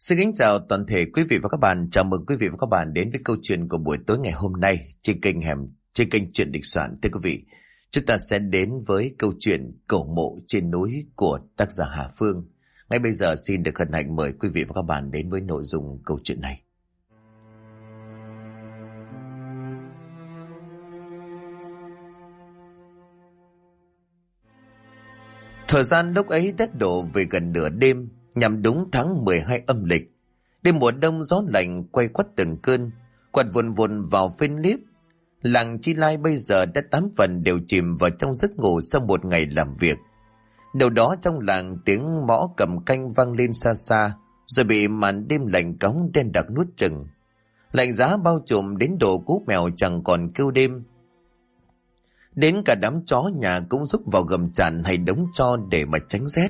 Xin kính chào toàn thể quý vị và các bạn. Chào mừng quý vị và các bạn đến với câu chuyện của buổi tối ngày hôm nay trên kênh Chuyện Địch Soạn. Thưa quý vị, chúng ta sẽ đến với câu chuyện Cổ Mộ Trên Núi của tác giả Hà Phương. Ngay bây giờ xin được hân hạnh mời quý vị và các bạn đến với nội dung câu chuyện này. Thời gian lúc ấy đã đổ về gần nửa đêm, nhằm đúng tháng 12 âm lịch. Đêm mùa đông gió lạnh quay quắt từng cơn, quạt vùn vùn vào phên liếp. Làng Chi Lai bây giờ đã 8 phần đều chìm vào trong giấc ngủ sau một ngày làm việc. Đầu đó trong làng tiếng mõ cầm canh vang lên xa xa, rồi bị màn đêm lạnh cóng đen đặc nuốt chừng. Lạnh giá bao trùm đến độ cú mèo chẳng còn kêu đêm. Đến cả đám chó nhà cũng rúc vào gầm tràn hay đống tro để mà tránh rét.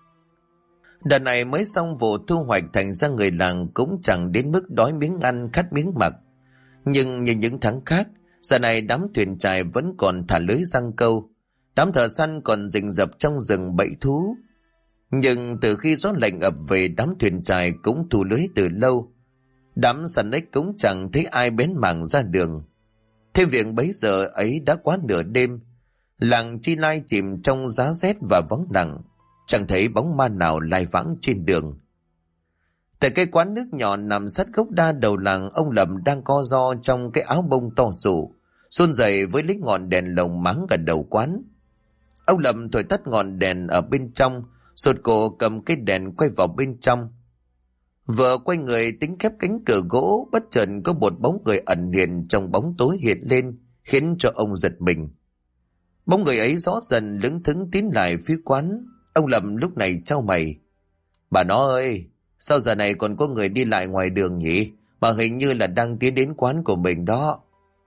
Đợt này mới xong vụ thu hoạch, thành ra người làng cũng chẳng đến mức đói miếng ăn khát miếng mặc. Nhưng như những tháng khác, giờ này đám thuyền chài vẫn còn thả lưới giăng câu, đám thợ săn còn rình rập trong rừng bẫy thú. Nhưng từ khi gió lạnh ập về, đám thuyền chài cũng thu lưới từ lâu. Đám săn ếch cũng chẳng thấy ai bén mảng ra đường. Thêm việc bấy giờ ấy đã quá nửa đêm, làng Chi Lai chìm trong giá rét và vắng lặng, chẳng thấy bóng ma nào lai vãng trên đường. Tại cái quán nước nhỏ nằm sát gốc đa đầu làng, ông Lâm đang co ro trong cái áo bông to sụ, run rẩy với lấy ngọn đèn lồng máng gần đầu quán. Ông Lâm thổi tắt ngọn đèn ở bên trong, sột cổ cầm cái đèn quay vào bên trong. Vừa quay người tính khép cánh cửa gỗ, bất chợt có một bóng người ẩn hiện trong bóng tối hiện lên, khiến cho ông giật mình. Bóng người ấy rõ dần lững thững tiến lại phía quán. Ông Lâm lúc này chau mày. Bà nó ơi, sao giờ này còn có người đi lại ngoài đường nhỉ? Mà hình như là đang tiến đến quán của mình đó.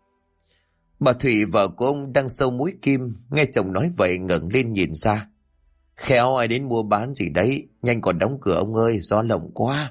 Bà Thủy vợ của ông đang sâu mũi kim, nghe chồng nói vậy ngẩng lên nhìn ra. Khéo ai đến mua bán gì đấy, nhanh còn đóng cửa ông ơi, gió lộng quá.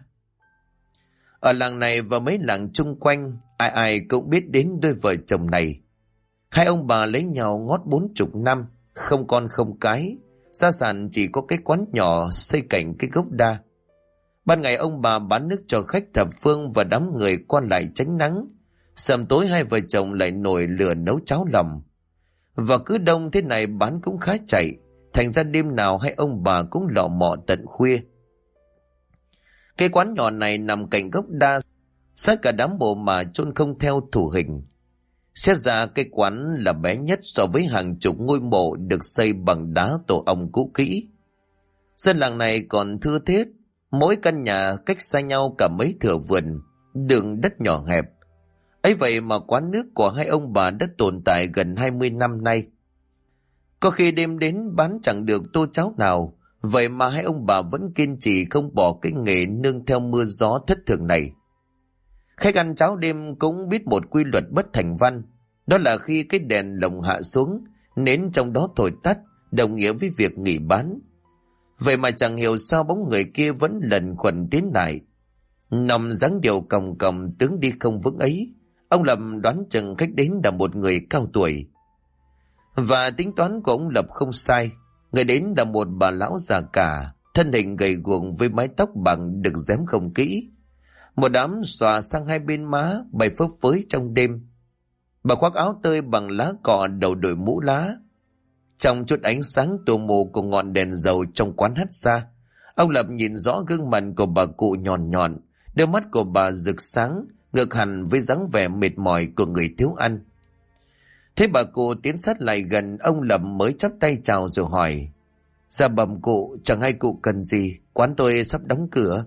Ở làng này và mấy làng chung quanh, ai ai cũng biết đến đôi vợ chồng này. Hai ông bà lấy nhau ngót 40 năm, không con không cái, gia sản chỉ có cái quán nhỏ xây cạnh cái gốc đa. Ban ngày ông bà bán nước cho khách thập phương và đám người quan lại tránh nắng. Sầm tối hai vợ chồng lại nổi lửa nấu cháo lòng. Và cứ đông thế này bán cũng khá chạy, thành ra đêm nào hai ông bà cũng lọ mọ tận khuya. Cái quán nhỏ này nằm cạnh gốc đa, sát cả đám bộ mà chôn không theo thủ hình. Xét ra cái quán là bé nhất so với hàng chục ngôi mộ được xây bằng đá tổ ong cũ kỹ. Dân làng này còn thưa thớt, mỗi căn nhà cách xa nhau cả mấy thửa vườn, đường đất nhỏ hẹp. Ấy vậy mà quán nước của hai ông bà đã tồn tại gần 20 năm nay. Có khi đêm đến bán chẳng được tô cháo nào, vậy mà hai ông bà vẫn kiên trì không bỏ cái nghề nương theo mưa gió thất thường này. Khách ăn cháo đêm cũng biết một quy luật bất thành văn, đó là khi cái đèn lồng hạ xuống, nến trong đó thổi tắt, đồng nghĩa với việc nghỉ bán. Vậy mà chẳng hiểu sao bóng người kia vẫn lần khuẩn tiến lại. Nằm dáng điệu còng còng tướng đi không vững ấy, ông Lâm đoán chừng khách đến là một người cao tuổi. Và tính toán của ông Lập không sai, người đến là một bà lão già cả, thân hình gầy guồng với mái tóc bằng được rém không kỹ. Một đám xòa sang hai bên má bay phấp phới trong đêm. Bà khoác áo tơi bằng lá cọ, đầu đội mũ lá. Trong chút ánh sáng tù mù của ngọn đèn dầu trong quán hắt ra, ông Lập nhìn rõ gương mặt của bà cụ nhọn nhọn, đôi mắt của bà rực sáng, ngược hẳn với dáng vẻ mệt mỏi của người thiếu ăn. Thế bà cụ tiến sát lại gần, ông Lập mới chắp tay chào rồi hỏi. Dạ bẩm cụ, chẳng hay cụ cần gì, quán tôi sắp đóng cửa.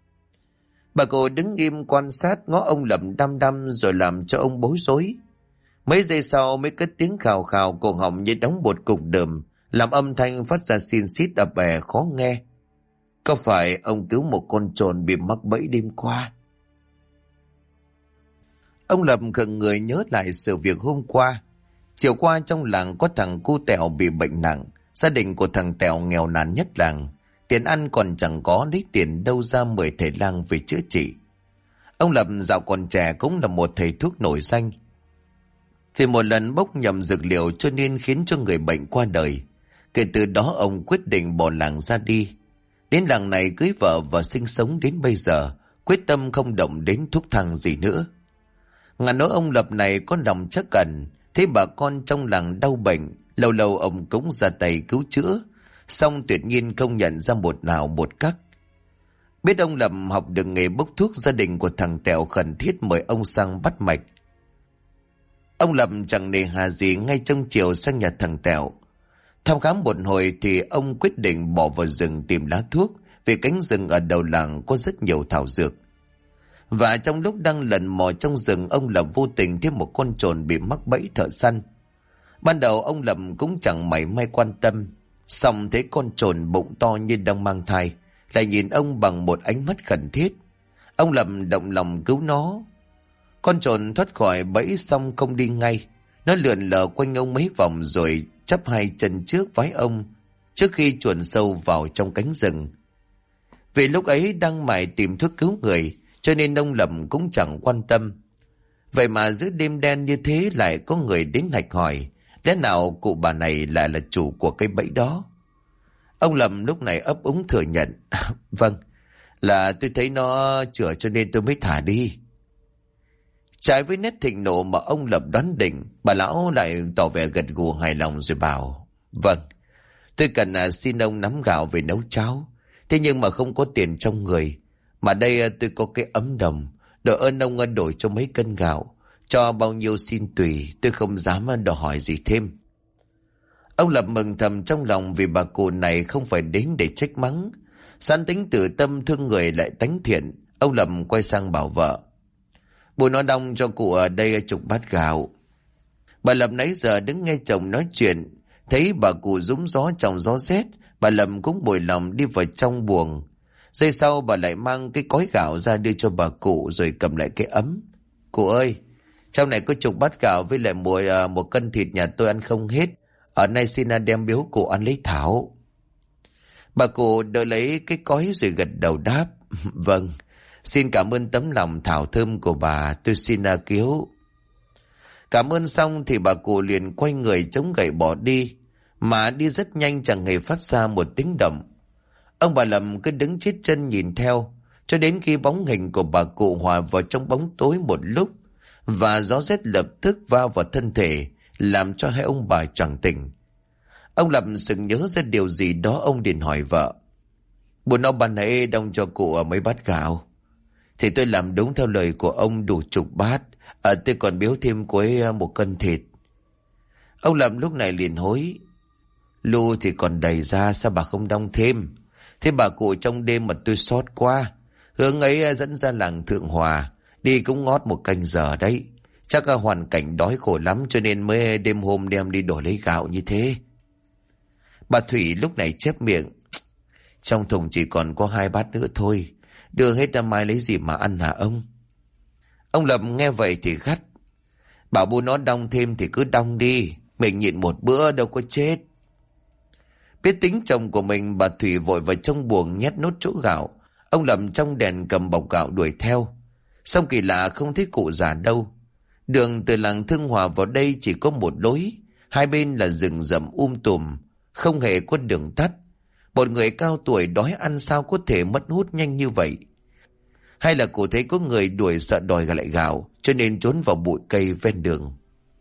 Bà cụ đứng im quan sát ngó ông Lập đăm đăm rồi làm cho ông bối rối. Mấy giây sau mới cất tiếng khào khào, cổ họng như đóng một cục đờm, làm âm thanh phát ra xin xít ập ẻ khó nghe. Có phải ông cứu một con trồn bị mắc bẫy đêm qua? Ông Lập khựng người nhớ lại sự việc hôm qua. Chiều qua trong làng có thằng cu Tẹo bị bệnh nặng. Gia đình của thằng Tẹo nghèo nàn nhất làng, tiền ăn còn chẳng có, lấy tiền đâu ra mời thầy lang về chữa trị. Ông Lập dạo còn trẻ cũng là một thầy thuốc nổi danh. Vì một lần bốc nhầm dược liệu cho nên khiến cho người bệnh qua đời. Kể từ đó ông quyết định bỏ làng ra đi. Đến làng này cưới vợ và sinh sống đến bây giờ, quyết tâm không động đến thuốc thang gì nữa. Ngàn nỗi ông Lập này có lòng trắc ẩn, thấy bà con trong làng đau bệnh, lâu lâu ông cũng ra tay cứu chữa, song tuyệt nhiên không nhận ra một nào một cách. Biết ông Lập học được nghề bốc thuốc, gia đình của thằng Tẹo khẩn thiết mời ông sang bắt mạch. Ông Lập chẳng nề hà gì, ngay trong chiều sang nhà thằng Tẹo thăm khám một hồi thì ông quyết định bỏ vào rừng tìm lá thuốc, vì cánh rừng ở đầu làng có rất nhiều thảo dược. Và trong lúc đang lần mò trong rừng, ông Lập vô tình thấy một con trồn bị mắc bẫy thợ săn. Ban đầu ông Lập cũng chẳng mảy may quan tâm, song thấy con trồn bụng to như đang mang thai lại nhìn ông bằng một ánh mắt khẩn thiết. Ông Lập động lòng cứu nó. Con trồn thoát khỏi bẫy xong không đi ngay, nó lượn lờ quanh ông mấy vòng rồi chắp hai chân trước vái ông trước khi chuồn sâu vào trong cánh rừng. Vì lúc ấy đang mải tìm thuốc cứu người, cho nên ông Lập cũng chẳng quan tâm. Vậy mà giữa đêm đen như thế lại có người đến hạch hỏi, lẽ nào cụ bà này lại là chủ của cái bẫy đó? Ông Lập lúc này ấp úng thừa nhận, vâng, là tôi thấy nó chữa cho nên tôi mới thả đi. Trái với nét thịnh nộ mà ông Lập đoán định, bà lão lại tỏ vẻ gật gù hài lòng rồi bảo, vâng, tôi cần xin ông nắm gạo về nấu cháo, thế nhưng mà không có tiền trong người. Mà đây tôi có cái ấm đồng, đợi ơn ông đổi cho mấy cân gạo, cho bao nhiêu xin tùy, tôi không dám đòi hỏi gì thêm. Ông Lập mừng thầm trong lòng vì bà cụ này không phải đến để trách mắng. Sẵn tính từ tâm thương người lại tánh thiện, ông Lập quay sang bảo vợ, bố nó đong cho cụ ở đây chục bát gạo. Bà Lập nãy giờ đứng nghe chồng nói chuyện, thấy bà cụ rúm gió trong gió rét, bà Lập cũng bồi lòng đi vào trong buồng. Giây sau bà lại mang cái cói gạo ra đưa cho bà cụ rồi cầm lại cái ấm. Cụ ơi, trong này có chục bát gạo với lại một cân thịt nhà tôi ăn không hết. Ở nay xin đem biếu cụ ăn lấy thảo. Bà cụ đợi lấy cái cói rồi gật đầu đáp, vâng, xin cảm ơn tấm lòng thảo thơm của bà, tôi xin cứu. Cảm ơn xong thì bà cụ liền quay người chống gậy bỏ đi, mà đi rất nhanh chẳng hề phát ra một tiếng động. Ông bà Lâm cứ đứng chết chân nhìn theo, cho đến khi bóng hình của bà cụ hòa vào trong bóng tối một lúc, và gió rét lập tức va vào thân thể, làm cho hai ông bà choàng tỉnh. Ông Lâm sực nhớ ra điều gì đó, ông liền hỏi vợ, bữa nó ban nãy đong cho cụ ở mấy bát gạo. Thì tôi làm đúng theo lời của ông, đủ chục bát, tôi còn biếu thêm cô ấy một cân thịt. Ông Lâm lúc này liền hối, lu thì còn đầy ra, sao bà không đong thêm? Thế bà cụ trong đêm mà tôi sót quá, hướng ấy dẫn ra làng Thượng Hòa, đi cũng ngót một canh giờ đấy. Chắc là hoàn cảnh đói khổ lắm cho nên mới đêm hôm đem đi đổi lấy gạo như thế. Bà Thủy lúc này chép miệng, trong thùng chỉ còn có 2 bát nữa thôi, đưa hết ra mai lấy gì mà ăn hả ông? Ông Lập nghe vậy thì gắt, bảo bố nó đong thêm thì cứ đong đi, mình nhịn một bữa đâu có chết. Biết tính chồng của mình, bà Thủy vội vào trong buồng nhét nốt chỗ gạo. Ông Lập trong đèn cầm bọc gạo đuổi theo. Xong kỳ lạ không thấy cụ già đâu. Đường từ làng Thương Hòa vào đây chỉ có một lối, hai bên là rừng rậm tùm, không hề có đường tắt. Một người cao tuổi đói ăn sao có thể mất hút nhanh như vậy? Hay là cụ thấy có người đuổi sợ đòi lại gạo, cho nên trốn vào bụi cây ven đường?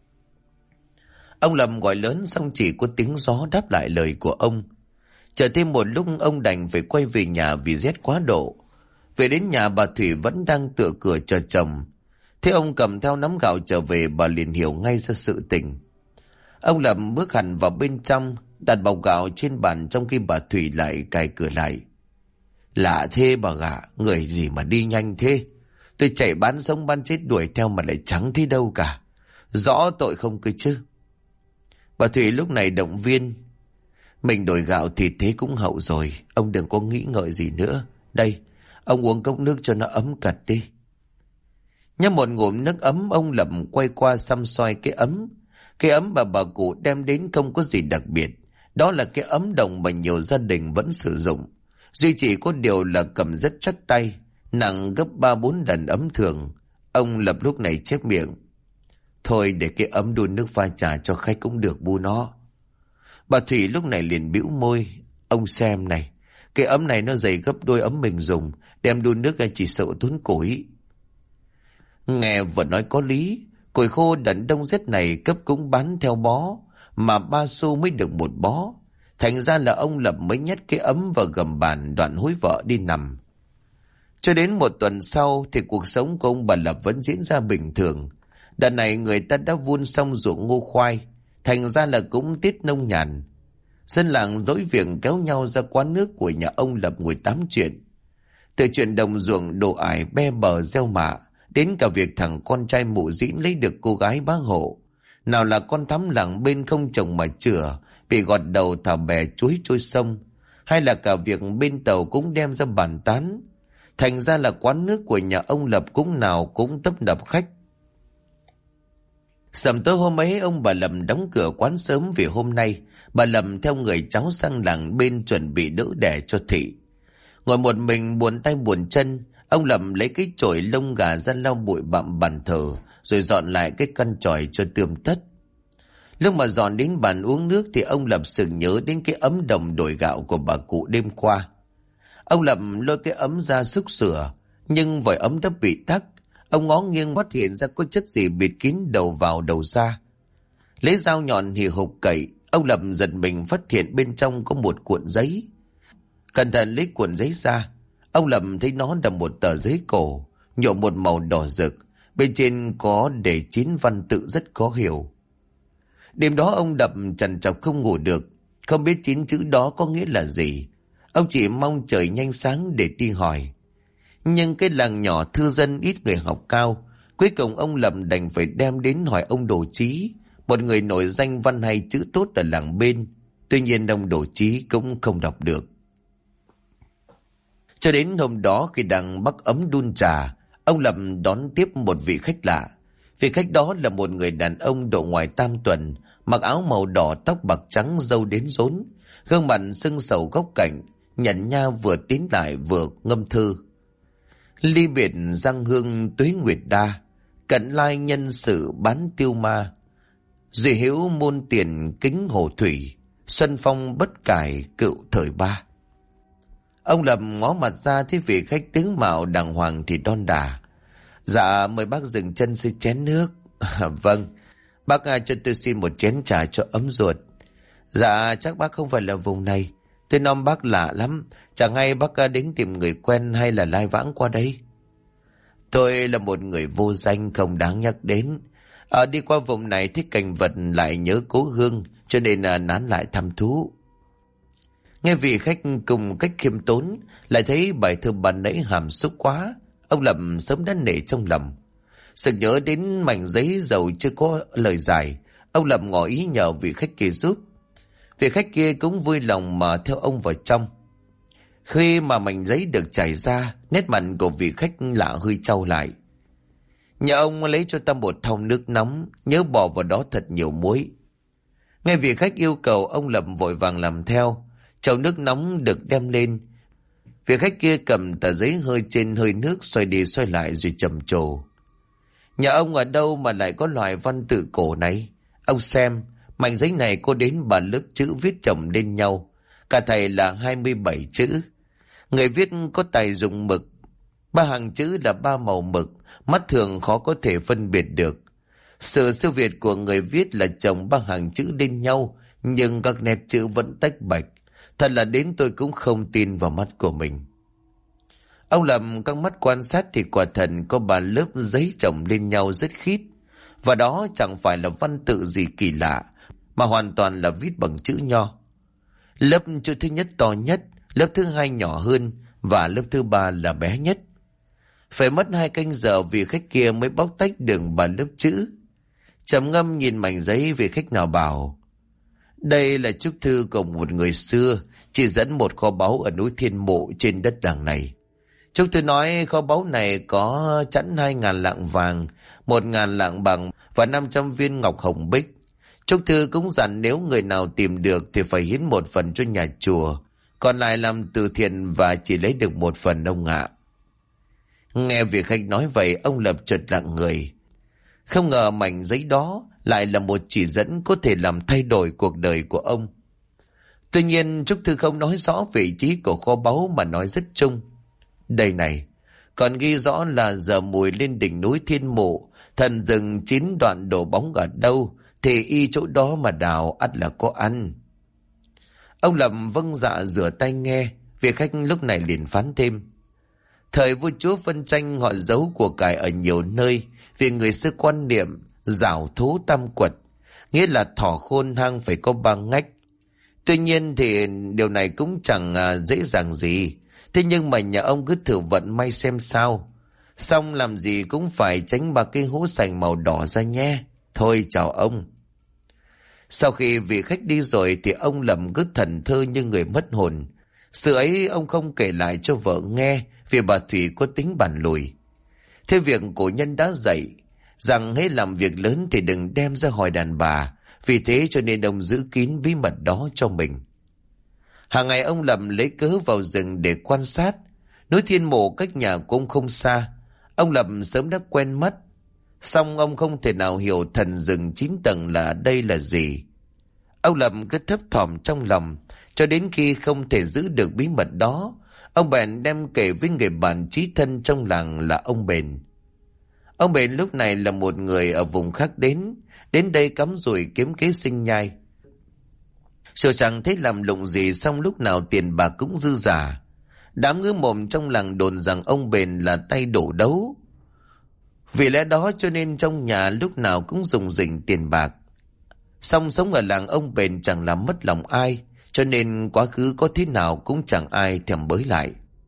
Ông Lâm gọi lớn xong chỉ có tiếng gió đáp lại lời của ông. Chờ thêm một lúc ông đành phải quay về nhà vì rét quá độ. Về đến nhà bà Thủy vẫn đang tựa cửa chờ chồng. Thế ông cầm theo nắm gạo trở về, bà liền hiểu ngay ra sự tình. Ông Lâm bước hẳn vào bên trong, đặt bọc gạo trên bàn trong khi bà Thủy lại cài cửa lại. Lạ thế bà gạ, người gì mà đi nhanh thế? Tôi chạy bán sống bán chết đuổi theo mà lại chẳng thấy đâu cả. Rõ tội không cơ chứ? Bà Thủy lúc này động viên, mình đổi gạo thì thế cũng hậu rồi, ông đừng có nghĩ ngợi gì nữa. Đây, ông uống cốc nước cho nó ấm cật đi. Nhấp một ngụm nước ấm, ông Lâm quay qua xăm xoay cái ấm. Cái ấm mà bà cụ đem đến không có gì đặc biệt. Đó là cái ấm đồng mà nhiều gia đình vẫn sử dụng. Duy chỉ có điều là cầm rất chắc tay, nặng gấp 3-4 lần ấm thường. Ông Lập lúc này chép miệng, thôi để cái ấm đun nước pha trà cho khách cũng được bu nó. Bà Thủy lúc này liền bĩu môi, ông xem này, cái ấm này nó dày gấp đôi ấm mình dùng, đem đun nước chỉ sợ tốn củi. Nghe vợ nói có lý, củi khô đợt đông rét này cấp cũng bán theo bó, mà 3 xu mới được một bó. Thành ra là ông Lập mới nhét cái ấm vào gầm bàn, đoạn hối vợ đi nằm. Cho đến 1 tuần sau thì cuộc sống của ông bà Lập vẫn diễn ra bình thường. Đợt này người ta đã vun xong ruộng ngô khoai, thành ra là cũng tiết nông nhàn. Dân làng rối việc kéo nhau ra quán nước của nhà ông Lập ngồi tám chuyện. Từ chuyện đồng ruộng đổ ải be bờ gieo mạ, đến cả việc thằng con trai mụ dĩn lấy được cô gái bá hộ. Nào là con thắm làng bên không chồng mà chửa, bị gọt đầu thả bè chuối trôi sông, hay là cả việc bên tàu cũng đem ra bàn tán. Thành ra là quán nước của nhà ông Lập cũng nào cũng tấp nập khách. Sầm tối hôm ấy ông bà Lâm đóng cửa quán sớm vì hôm nay bà Lâm theo người cháu sang làng bên chuẩn bị đỡ đẻ cho Thị. Ngồi một mình buồn tay buồn chân, ông Lâm lấy cái chổi lông gà ra lau bụi bặm bàn thờ, rồi dọn lại cái căn chòi cho tươm tất. Lúc mà dọn đến bàn uống nước thì ông Lập sực nhớ đến cái ấm đồng đổi gạo của bà cụ đêm qua. Ông Lập lôi cái ấm ra xúc sửa, nhưng vòi ấm đã bị tắc. Ông ngó nghiêng phát hiện ra có chất gì bịt kín đầu vào đầu ra. Lấy dao nhọn hì hục cậy, ông Lập giật mình phát hiện bên trong có một cuộn giấy. Cẩn thận lấy cuộn giấy ra, ông Lập thấy nó là một tờ giấy cổ, nhuộm một màu đỏ rực, bên trên có để 9 văn tự rất khó hiểu. Đêm đó ông Lập trằn trọc không ngủ được, không biết 9 chữ đó có nghĩa là gì. Ông chỉ mong trời nhanh sáng để đi hỏi. Nhưng cái làng nhỏ thư dân ít người học cao, cuối cùng ông Lập đành phải đem đến hỏi ông Đồ Chí, một người nổi danh văn hay chữ tốt ở làng bên. Tuy nhiên ông Đồ Chí cũng không đọc được. Cho đến hôm đó khi đang bắc ấm đun trà, ông Lập đón tiếp một vị khách lạ. Vị khách đó là một người đàn ông độ ngoài tam tuần, mặc áo màu đỏ, tóc bạc trắng, râu đến rốn, gương mặt sưng sầu góc cạnh, nhận nha vừa tín lại vừa ngâm thư. Ly biệt giang hương tuế nguyệt đa, cận lai nhân sự bán tiêu ma. Duy hữu môn tiền kính hồ thủy, xuân phong bất cải cựu thời ba. Ông Lập ngó mặt ra thấy vị khách tướng mạo đàng hoàng thì đon đả. Dạ mời bác dừng chân xin chén nước. Vâng, bác cho tôi xin một chén trà cho ấm ruột. Dạ chắc bác không phải là vùng này. Tên ông bác lạ lắm, chẳng hay bác đến tìm người quen hay là lai vãng qua đây. Tôi là một người vô danh không đáng nhắc đến. Đi qua vùng này thích cảnh vật lại nhớ cố hương, cho nên nán lại thăm thú. Nghe vị khách cùng cách khiêm tốn, lại thấy bài thơ ban nãy hàm xúc quá, ông Lập sớm đã nể trong lòng. Sực nhớ đến mảnh giấy dầu chưa có lời giải, ông Lập ngỏ ý nhờ vị khách kia giúp. Vị khách kia cũng vui lòng mà theo ông vào trong. Khi mà mảnh giấy được trải ra, nét mặt của vị khách lạ hơi trao lại. Nhà ông lấy cho ta một thau nước nóng, nhớ bỏ vào đó thật nhiều muối. Nghe vị khách yêu cầu, ông Lập vội vàng làm theo. Chậu nước nóng được đem lên. Vị khách kia cầm tờ giấy hơi trên hơi nước, xoay đi xoay lại rồi trầm trồ. Nhà ông ở đâu mà lại có loại văn tự cổ này? Ông xem, mảnh giấy này có đến 3 lớp chữ viết chồng lên nhau. Cả thầy là 27 chữ. Người viết có tài dùng mực. 3 hàng chữ là 3 màu mực, mắt thường khó có thể phân biệt được. Sự siêu việt của người viết là chồng 3 hàng chữ lên nhau, nhưng các nét chữ vẫn tách bạch. Thật là đến tôi cũng không tin vào mắt của mình. Ông làm các mắt quan sát thì quả thật có 3 lớp giấy chồng lên nhau rất khít. Và đó chẳng phải là văn tự gì kỳ lạ, mà hoàn toàn là viết bằng chữ nho. Lớp chữ thứ nhất to nhất, lớp thứ 2 nhỏ hơn, và lớp thứ 3 là bé nhất. Phải mất 2 canh giờ vì khách kia mới bóc tách được 3 lớp chữ. Trầm ngâm nhìn mảnh giấy, vị khách nào bảo: đây là chúc thư của một người xưa, chỉ dẫn một kho báu ở núi Thiên Mộ trên đất làng này. Chúc thư nói kho báu này có chẵn 2.000 lạng vàng, 1.000 lạng bằng và 500 viên ngọc hồng bích. Chúc thư cũng dặn nếu người nào tìm được thì phải hiến 1 phần cho nhà chùa, còn lại làm từ thiện và chỉ lấy được 1 phần ông ạ. Nghe vị khách nói vậy, ông Lập chợt lặng người. Không ngờ mảnh giấy đó lại là một chỉ dẫn có thể làm thay đổi cuộc đời của ông. Tuy nhiên, chúc thư không nói rõ vị trí của kho báu mà nói rất chung. Đây này, còn ghi rõ là giờ mùi lên đỉnh núi Thiên Mộ, thần rừng 9 đoạn đổ bóng ở đâu, thì y chỗ đó mà đào ắt là có ăn. Ông Lập vâng dạ rửa tay nghe, vị khách lúc này liền phán thêm. Thời vua chúa phân tranh họ giấu của cải ở nhiều nơi, vì người xưa quan niệm giảo thú tam quật, nghĩa là thỏ khôn hang phải có 3 ngách. Tuy nhiên thì điều này cũng chẳng dễ dàng gì. Thế nhưng mà nhà ông cứ thử vận may xem sao. Xong làm gì cũng phải tránh 3 cái hố sành màu đỏ ra nhé. Thôi chào ông. Sau khi vị khách đi rồi thì ông Lầm cứ thần thơ như người mất hồn. Sự ấy ông không kể lại cho vợ nghe, vì bà Thủy có tính bàn lùi. Thế việc cổ nhân đã dạy rằng hễ làm việc lớn thì đừng đem ra hỏi đàn bà. Vì thế cho nên ông giữ kín bí mật đó cho mình. Hàng ngày ông Lầm lấy cớ vào rừng để quan sát. Núi Thiên Mộ cách nhà cũng không xa. Ông Lầm sớm đã quen mất. Song ông không thể nào hiểu thần rừng 9 tầng là đây là gì. Ông Lầm cứ thấp thỏm trong lòng, cho đến khi không thể giữ được bí mật đó, ông bèn đem kể với người bạn chí thân trong làng là ông Bền. Ông Bền lúc này là một người ở vùng khác đến đây cắm rủi kiếm kế sinh nhai. Sợ chẳng thấy làm lụng gì, xong lúc nào tiền bạc cũng dư giả. Đám ngứa mồm trong làng đồn rằng ông Bền là tay đổ đấu. Vì lẽ đó cho nên trong nhà lúc nào cũng dùng rỉnh tiền bạc. Song sống ở làng ông Bền chẳng làm mất lòng ai, cho nên quá khứ có thế nào cũng chẳng ai thèm bới lại.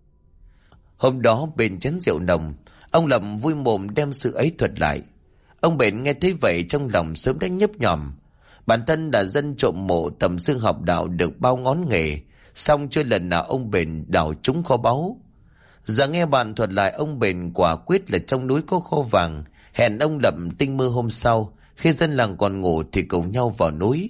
Hôm đó bên chén rượu nồng, ông Lầm vui mồm đem sự ấy thuật lại. Ông Bền nghe thấy vậy trong lòng sớm đã nhấp nhòm. Bản thân là dân trộm mộ tầm xương học đạo được bao ngón nghề, song chưa lần nào ông Bền đào trúng kho báu. Giờ nghe bạn thuật lại, ông Bền quả quyết là trong núi có kho vàng. Hẹn ông Lầm tinh mơ hôm sau, khi dân làng còn ngủ thì cùng nhau vào núi.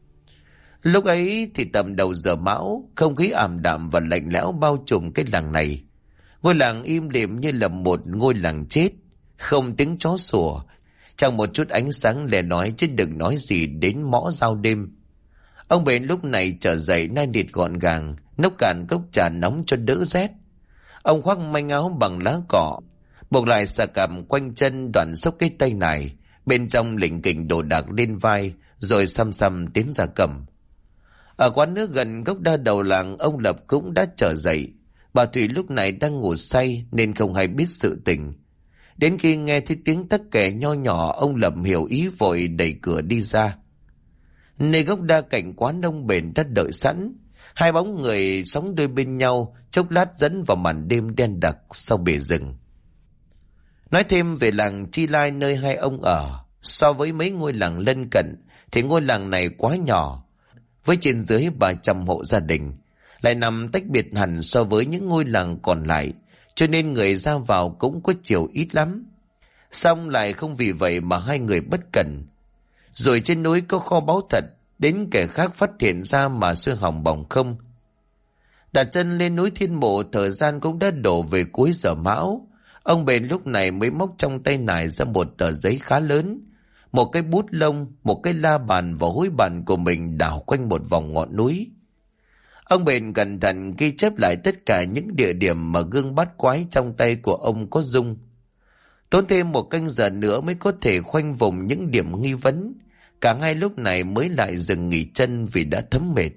Lúc ấy thì tầm đầu giờ mão, không khí ảm đạm và lạnh lẽo bao trùm cái làng này. Ngôi làng im lìm như là một ngôi làng chết, không tiếng chó sủa, chẳng một chút ánh sáng lẻ nói, chứ đừng nói gì đến mõ giao đêm. Ông Bền lúc này trở dậy nai nịt gọn gàng, nốc cạn cốc trà nóng cho đỡ rét. Ông khoác manh áo bằng lá cỏ, buộc lại xà cằm quanh chân, đoạn xốc cái tay này, bên trong lỉnh kỉnh đồ đạc lên vai, rồi xăm xăm tiến ra cầm. Ở quán nước gần gốc đa đầu làng, ông Lập cũng đã trở dậy. Bà Thủy lúc này đang ngủ say nên không hay biết sự tình. Đến khi nghe thấy tiếng tắc kè nho nhỏ, ông Lập hiểu ý vội đẩy cửa đi ra. Nơi gốc đa cạnh quán ông Bền đã đợi sẵn. 2 bóng người sóng đôi bên nhau, chốc lát dẫn vào màn đêm đen đặc sau bể rừng. Nói thêm về làng Chi Lai nơi hai ông ở, so với mấy ngôi làng lân cận thì ngôi làng này quá nhỏ, với trên dưới 300 hộ gia đình, lại nằm tách biệt hẳn so với những ngôi làng còn lại, cho nên người ra vào cũng có chiều ít lắm. Xong lại không vì vậy mà hai người bất cẩn. Rồi trên núi có kho báu thật, đến kẻ khác phát hiện ra mà xuôi hỏng bỏng không. Đặt chân lên núi Thiên Mộ, thời gian cũng đã đổ về cuối giờ mão. Ông Bền lúc này mới móc trong tay nải ra một tờ giấy khá lớn, một cái bút lông, một cái la bàn và hối bàn của mình đảo quanh một vòng ngọn núi. Ông Bền cẩn thận ghi chép lại tất cả những địa điểm mà gương bát quái trong tay của ông có dung. Tốn thêm 1 canh giờ nữa mới có thể khoanh vùng những điểm nghi vấn. Cả hai lúc này mới lại dừng nghỉ chân vì đã thấm mệt.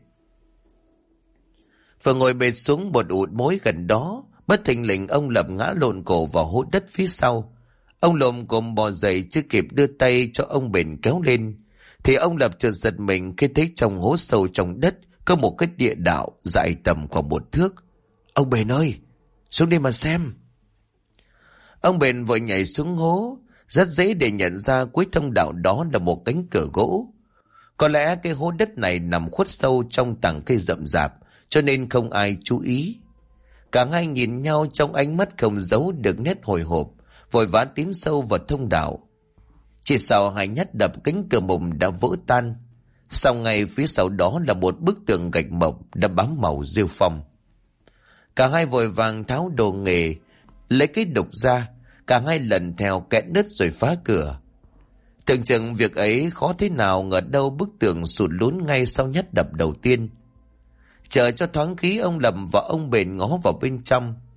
Vừa ngồi bệt xuống một ụt mối gần đó, bất thình lình ông Lập ngã lộn cổ vào hố đất phía sau. Ông lồm cồm bò dậy, chưa kịp đưa tay cho ông Bền kéo lên thì ông Lập chợt giật mình khi thấy trong hố sâu trong đất có một cái địa đạo dài tầm khoảng 1 thước. Ông Bền ơi, xuống đây mà xem. Ông Bền vội nhảy xuống hố. Rất dễ để nhận ra cuối thông đạo đó là một cánh cửa gỗ. Có lẽ cái hố đất này nằm khuất sâu trong tảng cây rậm rạp, cho nên không ai chú ý. Cả hai nhìn nhau trong ánh mắt không giấu được nét hồi hộp, vội vã tiến sâu vào thông đạo. Chỉ sau 2 nhát đập, cánh cửa mùng đã vỡ tan. Sau ngay phía sau đó là một bức tường gạch mộc đã bám màu rêu phong. Cả hai vội vàng tháo đồ nghề, lấy cái đục ra. Cả hai lần theo kẽ nứt rồi phá cửa. Tưởng chừng việc ấy khó thế nào, ngờ đâu bức tường sụt lún ngay sau nhát đập đầu tiên. Chờ cho thoáng khí, ông Lập và ông Bền ngó vào bên trong.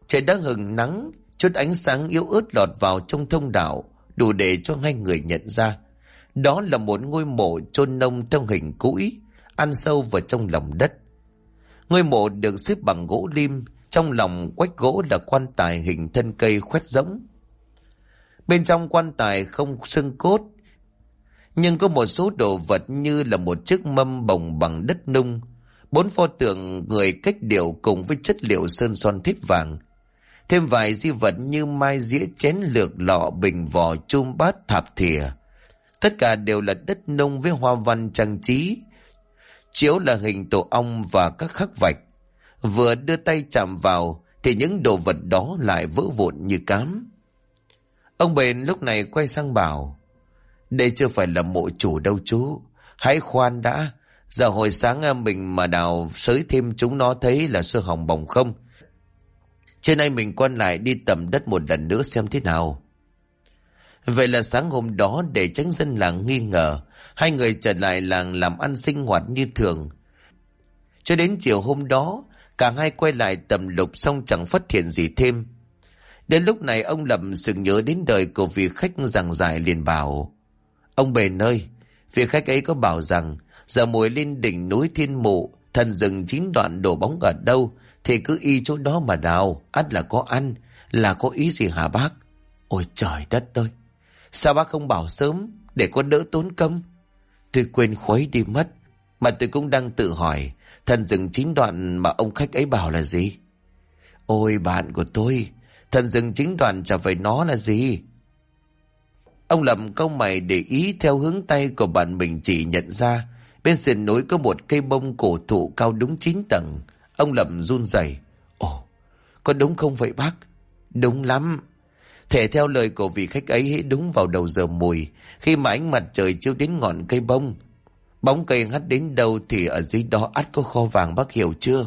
Trời đã hừng nắng, chút ánh sáng yếu ớt lọt vào trong thông đạo, đủ để cho hai người nhận ra. Đó là một ngôi mộ chôn nông theo hình cũi, ăn sâu vào trong lòng đất. Ngôi mộ được xếp bằng gỗ lim, trong lòng quách gỗ là quan tài hình thân cây khoét rỗng. Bên trong quan tài không xương cốt, nhưng có một số đồ vật như là một chiếc mâm bồng bằng đất nung, 4 pho tượng người cách điệu cùng với chất liệu sơn son thép vàng, thêm vài di vật như mai dĩa chén lược lọ bình vò chum bát thạp thìa. Tất cả đều là đất nung với hoa văn trang trí, chiếu là hình tổ ong và các khắc vạch. Vừa đưa tay chạm vào thì những đồ vật đó lại vỡ vụn như cám. Ông Bền lúc này quay sang bảo: đây chưa phải là mộ chủ đâu chú, hãy khoan đã. Giờ hồi sáng mình mà đào xới thêm chúng nó thấy là sơ hỏng bỏng không. Trên nay mình quan lại đi tầm đất một lần nữa xem thế nào. Vậy là sáng hôm đó, để tránh dân làng nghi ngờ, hai người trở lại làng làm ăn sinh hoạt như thường. Cho đến chiều hôm đó, cả hai quay lại tầm lục xong chẳng phát hiện gì thêm. Đến lúc này ông Lập sực nhớ đến đời của vị khách giảng giải, liền bảo: ông Bền ơi, vị khách ấy có bảo rằng giờ mùi lên đỉnh núi Thiên Mụ, thần rừng 9 đoạn đổ bóng ở đâu thì cứ y chỗ đó mà đào, ắt là có ăn. Là có ý gì hả bác? Ôi trời đất ơi, sao bác không bảo sớm để có đỡ tốn công? Tôi quên khuấy đi mất, mà tôi cũng đang tự hỏi thần rừng 9 đoạn mà ông khách ấy bảo là gì. Ôi bạn của tôi, thần rừng 9 đoạn chả phải nó là gì. Ông Lập cau mày để ý theo hướng tay của bạn mình chỉ, nhận ra bên sườn núi có một cây bông cổ thụ cao đúng 9 tầng. Ông Lập run rẩy: ồ, có đúng không vậy bác? Đúng lắm. Thể theo lời của vị khách ấy, đúng vào đầu giờ mùi, khi mà ánh mặt trời chiếu đến ngọn cây bông, bóng cây hắt đến đâu thì ở dưới đó ắt có kho vàng, bác hiểu chưa?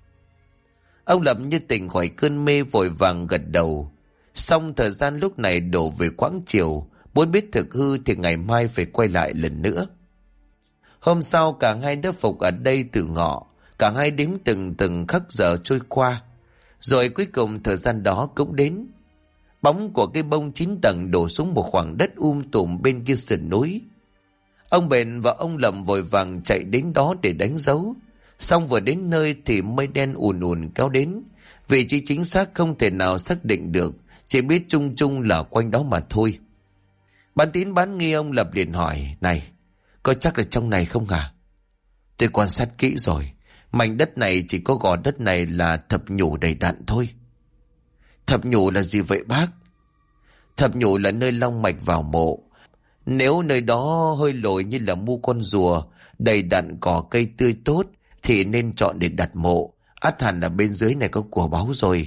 Ông Lập như tỉnh khỏi cơn mê, vội vàng gật đầu. Xong thời gian lúc này đổ về quãng chiều, muốn biết thực hư thì ngày mai phải quay lại lần nữa. Hôm sau cả hai đã phục ở đây từ ngọ, cả hai đếm từng khắc giờ trôi qua. Rồi cuối cùng thời gian đó cũng đến. Bóng của cây bông 9 tầng đổ xuống một khoảng đất tùm bên kia sườn núi. Ông Bền và ông Lầm vội vàng chạy đến đó để đánh dấu. Xong vừa đến nơi thì mây đen ùn ùn kéo đến. Vị trí chính xác không thể nào xác định được, chỉ biết chung chung là quanh đó mà thôi. Bán tín bán nghi ông Lập liền hỏi: này, có chắc là trong này không hả? Tôi quan sát kỹ rồi, mảnh đất này chỉ có gò đất này là thập nhủ đầy đặn thôi. Thập nhủ là gì vậy bác? Thập nhủ là nơi long mạch vào mộ. Nếu nơi đó hơi lồi như là mu con rùa, đầy đặn cỏ cây tươi tốt thì nên chọn để đặt mộ. Ắt hẳn là bên dưới này có của báu rồi.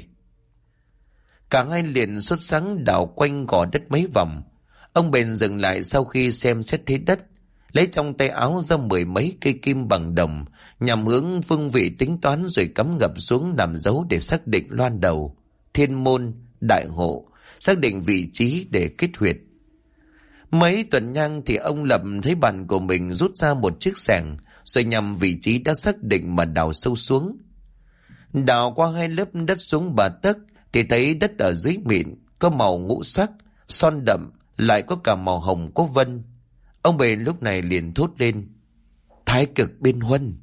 Cả hai liền xuất sáng đảo quanh gò đất mấy vòng. Ông Bền dừng lại sau khi xem xét thế đất, lấy trong tay áo ra 10 mấy cây kim bằng đồng, nhằm hướng phương vị tính toán, rồi cắm ngập xuống làm dấu để xác định loan đầu, thiên môn, đại hộ, xác định vị trí để kết huyệt. Mấy tuần nhang thì ông Lập thấy bàn của mình rút ra một chiếc xẻng, rồi nhằm vị trí đã xác định mà đào sâu xuống. Đào qua 2 lớp đất xuống 3 tấc thì thấy đất ở dưới mịn, có màu ngũ sắc, son đậm, lại có cả màu hồng có vân. Ông Bền lúc này liền thốt lên: thái cực bên huân.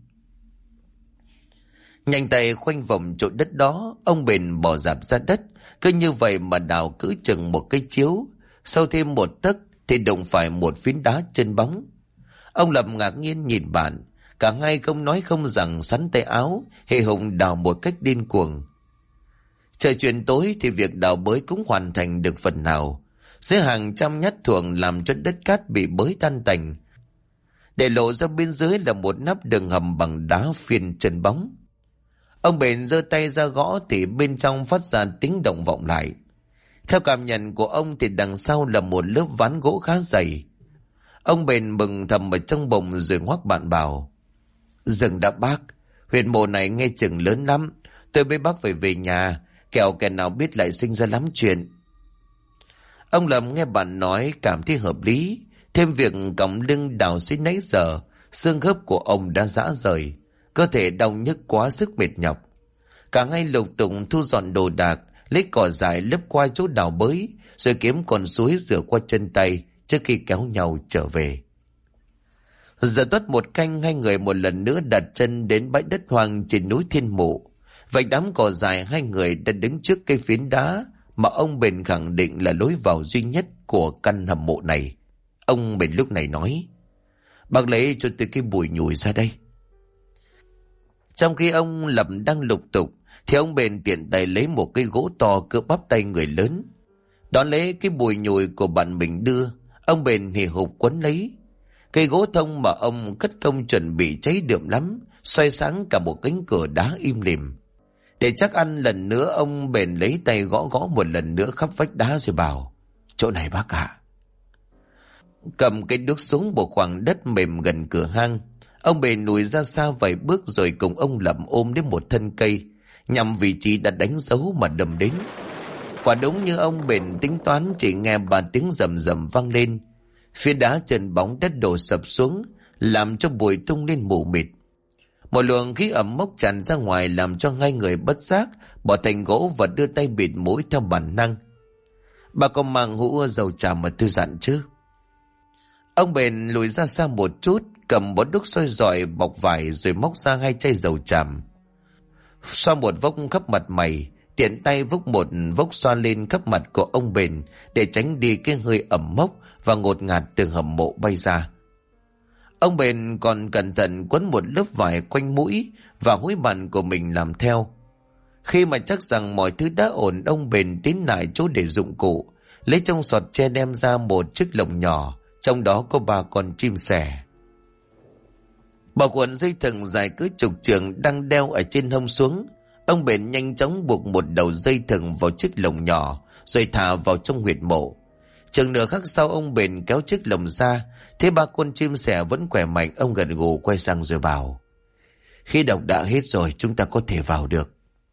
Nhanh tay khoanh vòng chỗ đất đó, ông Bền bỏ dạp ra đất, cứ như vậy mà đào cỡ chừng một cây chiếu, sâu thêm 1 tấc thì đụng phải một phiến đá chân bóng. Ông Lập ngạc nhiên nhìn bạn, cả hai không nói không rằng sắn tay áo, hề hùng đào một cách điên cuồng. Trời chuyển tối thì việc đào bới cũng hoàn thành được phần nào. Dưới hàng trăm nhát thuồng làm cho đất cát bị bới tan tành, để lộ ra bên dưới là một nắp đường hầm bằng đá phiên chân bóng. Ông Bền giơ tay ra gõ thì bên trong phát ra tiếng động vọng lại. Theo cảm nhận của ông thì đằng sau là một lớp ván gỗ khá dày. Ông Bền mừng thầm ở trong bụng rồi ngoắc bạn bảo: dừng đã bác, huyệt mộ này nghe chừng lớn lắm, tôi với bác phải về nhà, kẻo kẻ nào biết lại sinh ra lắm chuyện. Ông Lâm nghe bạn nói cảm thấy hợp lý, thêm việc còng lưng đào suýt nãy giờ, xương khớp của ông đã rã rời, cơ thể đau nhức quá sức mệt nhọc. Cả hai lục tục thu dọn đồ đạc, lấy cỏ dài lấp qua chỗ đào bới, rồi kiếm con suối rửa qua chân tay trước khi kéo nhau trở về. Giờ tuất 1 canh, hai người một lần nữa đặt chân đến bãi đất hoang trên núi Thiên Mụ. Vạch đám cỏ dài, hai người đã đứng trước cây phiến đá mà ông Bền khẳng định là lối vào duy nhất của căn hầm mộ này. Ông Bền lúc này nói: "Bác lấy cho tôi cái bùi nhùi ra đây." Trong khi ông Lập đang lục tục thì ông Bền tiện tay lấy một cây gỗ to cỡ bắp tay người lớn. Đón lấy cái bùi nhùi của bạn mình đưa, ông Bền hì hục quấn lấy. Cây gỗ thông mà ông cất công chuẩn bị cháy đượm lắm, xoay sáng cả một cánh cửa đá im lìm. Để chắc ăn lần nữa, ông Bền lấy tay gõ gõ một lần nữa khắp vách đá rồi bảo: "Chỗ này bác ạ." Cầm cái đuốc xuống một khoảng đất mềm gần cửa hang, ông Bền lùi ra xa vài bước rồi cùng ông Lập ôm đến một thân cây, nhằm vị trí đã đánh dấu mà đâm đến. Quả đúng như ông Bền tính toán, chỉ nghe 3 tiếng rầm rầm vang lên. Phía đá trần bóng đất đổ sập xuống, làm cho bụi tung lên mù mịt. Một luồng khí ẩm mốc tràn ra ngoài làm cho hai người bất giác bỏ thành gỗ và đưa tay bịt mũi theo bản năng. "Bà có mang hũ dầu trà mà tôi dặn chứ?" Ông Bền lùi ra xa một chút, cầm bó đuốc soi rọi bọc vải rồi móc ra 2 chai dầu tràm. Xoa một vốc khắp mặt mày, tiện tay vốc một vốc xoa lên khắp mặt của ông Bền để tránh đi cái hơi ẩm mốc và ngột ngạt từ hầm mộ bay ra. Ông Bền còn cẩn thận quấn một lớp vải quanh mũi và húi bàn của mình làm theo. Khi mà chắc rằng mọi thứ đã ổn, ông Bền tiến lại chỗ để dụng cụ, lấy trong sọt tre đem ra một chiếc lồng nhỏ, trong đó có 3 con chim sẻ. Bỏ cuộn dây thừng dài cỡ chục trượng đang đeo ở trên hông xuống, ông Bền nhanh chóng buộc một đầu dây thừng vào chiếc lồng nhỏ rồi thả vào trong huyệt mộ. Chừng nửa khắc sau, ông Bền kéo chiếc lồng ra, thấy 3 con chim sẻ vẫn khỏe mạnh. Ông gật gù quay sang rồi bảo: "Khí độc đã hết rồi, chúng ta có thể vào được."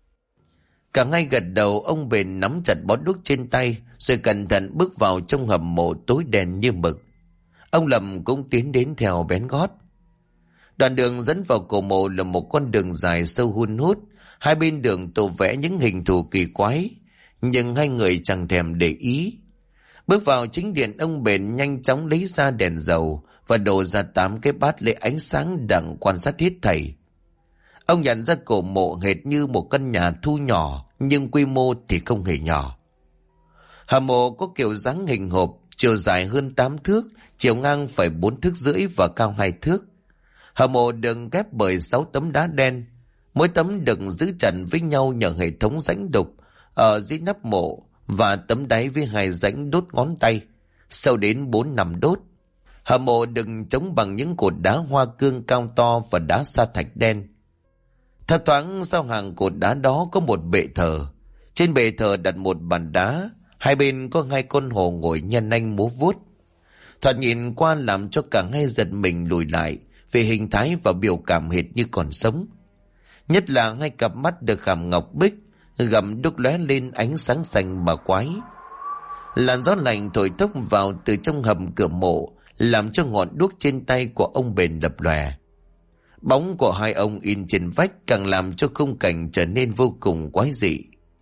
Cả ngay gật đầu, ông Bền nắm chặt bó đuốc trên tay rồi cẩn thận bước vào trong hầm mộ tối đen như mực. Ông Lâm cũng tiến đến theo bén gót. Đoạn đường dẫn vào cổ mộ là một con đường dài sâu hun hút, hai bên đường tô vẽ những hình thù kỳ quái, nhưng hai người chẳng thèm để ý. Bước vào chính điện, ông Bền nhanh chóng lấy ra đèn dầu và đổ ra 8 cái bát lấy ánh sáng đặng quan sát hết thảy. Ông nhận ra cổ mộ hệt như một căn nhà thu nhỏ, nhưng quy mô thì không hề nhỏ. Hầm mộ có kiểu dáng hình hộp, chiều dài hơn 8 thước, chiều ngang phải 4 thước rưỡi và cao 2 thước. Hầm mộ được ghép bởi 6 tấm đá đen, mỗi tấm được giữ chặt với nhau nhờ hệ thống rãnh đục ở dưới nắp mộ và tấm đáy với 2 rãnh đốt ngón tay, sâu đến 4-5 đốt. Hầm mộ được chống bằng những cột đá hoa cương cao to và đá sa thạch đen. Thấp thoáng sau hàng cột đá đó có một bệ thờ. Trên bệ thờ đặt một bàn đá, hai bên có 2 con hổ ngồi nhăn nanh múa vuốt. Thoạt nhìn qua làm cho cả hai giật mình lùi lại về hình thái và biểu cảm hệt như còn sống. Nhất là 2 cặp mắt được khảm ngọc bích, gầm đúc lóe lên ánh sáng xanh mà quái. Làn gió lạnh thổi thốc vào từ trong hầm cửa mộ, làm cho ngọn đuốc trên tay của ông Bền lập lòe. Bóng của 2 ông in trên vách càng làm cho khung cảnh trở nên vô cùng quái dị.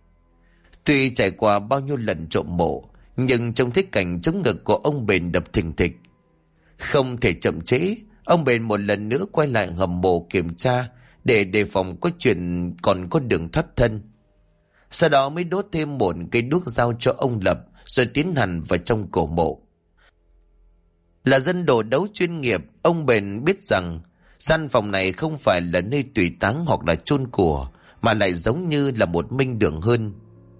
Tuy trải qua bao nhiêu lần trộm mộ, nhưng trong thấy cảnh chống ngực của ông Bền đập thình thịch. Không thể chậm trễ, ông Bền một lần nữa quay lại hầm mộ kiểm tra để đề phòng có chuyện còn có đường thoát thân. Sau đó mới đốt thêm một cây đuốc giao cho ông Lập rồi tiến hành vào trong cổ mộ. Là dân đồ đấu chuyên nghiệp, ông Bền biết rằng gian phòng này không phải là nơi tùy táng hoặc là chôn của, mà lại giống như là một minh đường hơn.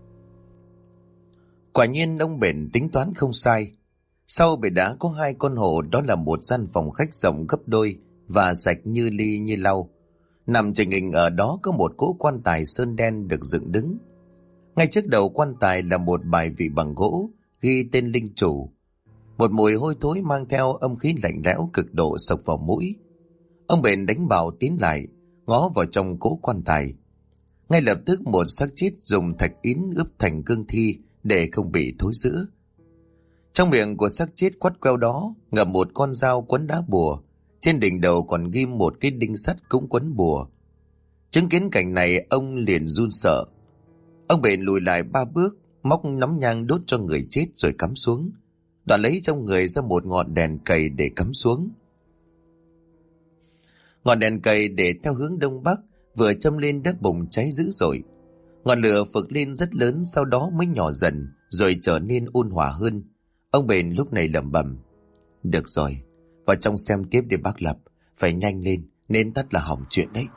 Quả nhiên ông Bền tính toán không sai. Sau bệ đá có 2 con hổ, đó là một gian phòng khách rộng gấp đôi và sạch như ly như lau. Nằm chỉnh hình ở đó có một cỗ quan tài sơn đen được dựng đứng. Ngay trước đầu quan tài là một bài vị bằng gỗ ghi tên linh chủ. Một mùi hôi thối mang theo âm khí lạnh lẽo cực độ sộc vào mũi. Ông Bền đánh bạo tiến lại, ngó vào trong cỗ quan tài. Ngay lập tức một xác chết dùng thạch yến ướp thành cương thi để không bị thối rữa. Trong miệng của xác chết quắt queo đó ngậm một con dao quấn đá bùa, trên đỉnh đầu còn ghim một cái đinh sắt cũng quấn bùa. Chứng kiến cảnh này, ông liền run sợ. Ông bền lùi lại 3 bước, móc nắm nhang đốt cho người chết rồi cắm xuống. Đoạn lấy trong người ra một ngọn đèn cầy để cắm xuống. Ngọn đèn cầy để theo hướng đông bắc, vừa châm lên đã bùng cháy dữ dội. Ngọn lửa phực lên rất lớn, sau đó mới nhỏ dần rồi trở nên ôn hòa hơn. Ông bền lúc này lẩm bẩm: được rồi, vào trong xem tiếp đi bác Lập, phải nhanh lên, nên tắt là hỏng chuyện đấy.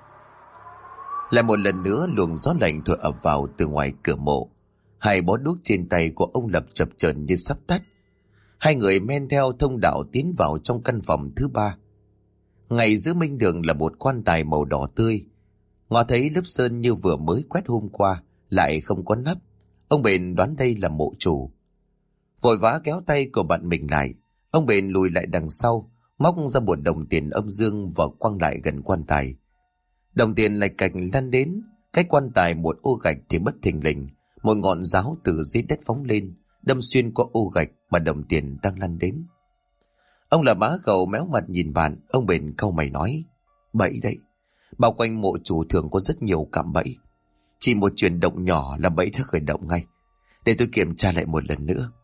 Lại một lần nữa luồng gió lạnh thổi ập vào từ ngoài cửa mộ. Hai bó đuốc trên tay của ông Lập chập chờn như sắp tắt. Hai người men theo thông đạo tiến vào trong căn phòng thứ 3. Ngay giữa minh đường là một quan tài màu đỏ tươi. Ngó thấy lớp sơn như vừa mới quét hôm qua, lại không có nắp. Ông bền đoán đây là mộ chủ. Vội vã kéo tay của bạn mình lại, ông bền lùi lại đằng sau, móc ra một đồng tiền âm dương và quăng lại gần quan tài. Đồng tiền lạch cạch lăn đến, cách quan tài một ô gạch thì bất thình lình, một ngọn giáo từ dưới đất phóng lên, đâm xuyên qua ô gạch mà đồng tiền đang lăn đến. Ông là bá gầu méo mặt nhìn bạn, ông bền cau mày nói: bẫy đấy, bao quanh mộ chủ thường có rất nhiều cạm bẫy. Chỉ một chuyển động nhỏ là bẫy đã khởi động ngay. Để tôi kiểm tra lại một lần nữa.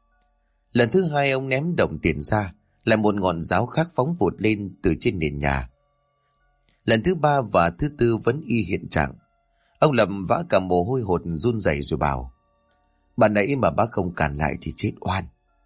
Lần thứ 2 ông ném đồng tiền ra, lại một ngọn giáo khác phóng vụt lên từ trên nền nhà. Lần thứ 3 và thứ 4 vẫn y hiện trạng. Ông Lâm vã cả mồ hôi hột run rẩy rồi bảo: bạn nãy mà bác không cản lại thì chết oan.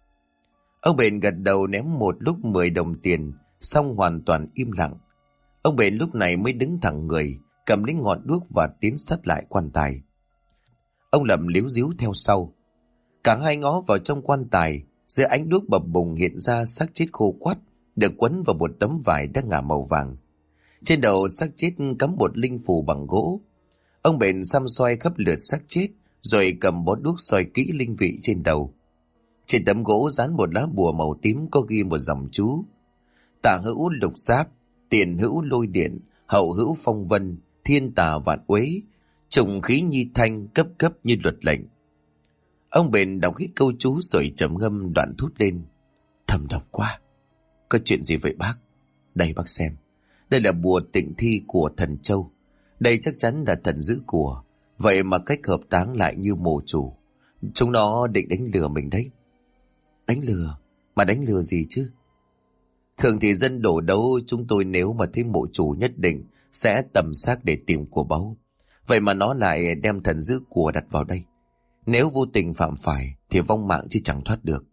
Ông bền gật đầu ném một lúc 10 đồng tiền, xong hoàn toàn im lặng. Ông bền lúc này mới đứng thẳng người, cầm lấy ngọn đuốc và tiến sát lại quan tài. Ông Lâm líu díu theo sau. Cả hai ngó vào trong quan tài, dưới ánh đuốc bập bùng hiện ra xác chết khô quắt, được quấn vào một tấm vải đã ngả màu vàng. Trên đầu xác chết cắm một linh phù bằng gỗ. Ông bền xăm xoay khắp lượt xác chết, rồi cầm bó đuốc soi kỹ linh vị trên đầu. Trên tấm gỗ dán một lá bùa màu tím có ghi một dòng chú: tả hữu lục giáp, tiền hữu lôi điện, hậu hữu phong vân, thiên tà vạn uế, trùng khí nhi thanh, cấp cấp như luật lệnh. Ông bền đọc hết câu chú rồi trầm ngâm đoạn thốt lên: thầm độc quá. Có chuyện gì vậy bác? Đây bác xem. Đây là bùa tịnh thi của thần Châu. Đây chắc chắn là thần giữ của. Vậy mà cách hợp táng lại như mộ chủ. Chúng nó định đánh lừa mình đấy. Đánh lừa? Mà đánh lừa gì chứ? Thường thì dân đổ đấu chúng tôi nếu mà thấy mộ chủ nhất định sẽ tầm xác để tìm của báu. Vậy mà nó lại đem thần giữ của đặt vào đây. Nếu vô tình phạm phải thì vong mạng chứ chẳng thoát được.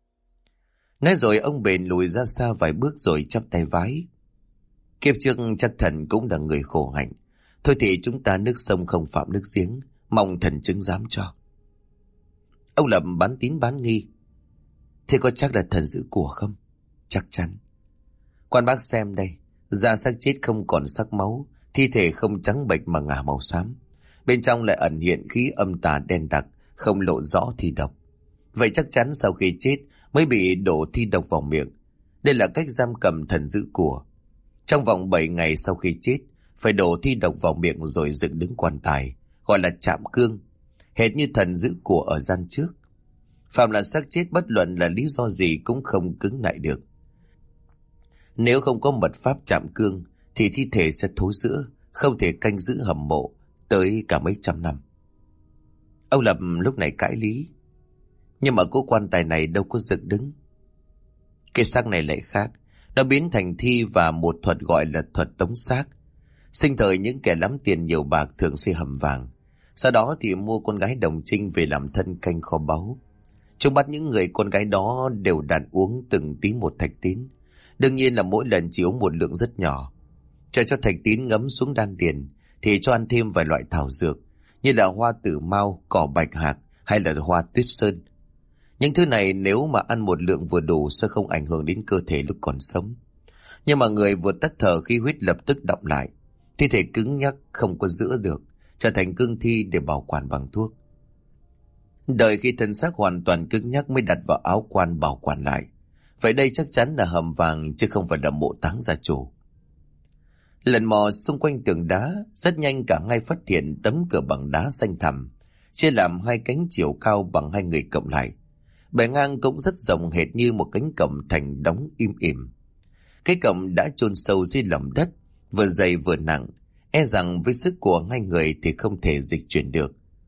Nói rồi ông bền lùi ra xa vài bước rồi chắp tay vái: kiếp trước chắc thần cũng là người khổ hạnh. Thôi thì chúng ta nước sông không phạm nước giếng, mong thần chứng giám cho. Ông Lập bán tín bán nghi: thế có chắc là thần giữ của không? Chắc chắn. Quan bác xem đây, da xác chết không còn sắc máu, thi thể không trắng bệch mà ngả màu xám. Bên trong lại ẩn hiện khí âm tà đen đặc, không lộ rõ thi độc. Vậy chắc chắn sau khi chết mới bị đổ thi độc vào miệng. Đây là cách giam cầm thần giữ của. Trong vòng 7 ngày sau khi chết, phải đổ thi độc vào miệng rồi dựng đứng quan tài, gọi là chạm cương, hệt như thần giữ của ở gian trước. Phạm là xác chết bất luận là lý do gì cũng không cứng lại được. Nếu không có mật pháp chạm cương thì thi thể sẽ thối rữa, không thể canh giữ hầm mộ tới cả mấy trăm năm. Ông Lập lúc này cãi lý: nhưng mà cố quan tài này đâu có dựng đứng. Cái xác này lại khác, nó biến thành thi và một thuật gọi là thuật tống xác. Sinh thời những kẻ lắm tiền nhiều bạc thường xây hầm vàng, sau đó thì mua con gái đồng trinh về làm thân canh kho báu. Chúng bắt những người con gái đó đều đàn uống từng tí một thạch tín. Đương nhiên là mỗi lần chỉ uống một lượng rất nhỏ. Chờ cho thạch tín ngấm xuống đan điền thì cho ăn thêm vài loại thảo dược như là hoa tử mao, cỏ bạch hạc hay là hoa tuyết sơn. Những thứ này nếu mà ăn một lượng vừa đủ sẽ không ảnh hưởng đến cơ thể lúc còn sống. Nhưng mà người vừa tắt thở khí huyết lập tức đọng lại. Thi thể cứng nhắc không có giữ được, trở thành cương thi để bảo quản bằng thuốc. Đợi khi thân xác hoàn toàn cứng nhắc mới đặt vào áo quan bảo quản lại. Vậy đây chắc chắn là hầm vàng chứ không phải là mộ táng gia chủ. Lần mò xung quanh tường đá, rất nhanh cả hai phát hiện tấm cửa bằng đá xanh thẳm, chia làm hai cánh chiều cao bằng hai người cộng lại. Bề ngang cũng rất rộng hệt như một cánh cổng thành đóng im ỉm. Cái cổng đã chôn sâu dưới lòng đất, vừa dày vừa nặng, e rằng với sức của hai người thì không thể dịch chuyển được.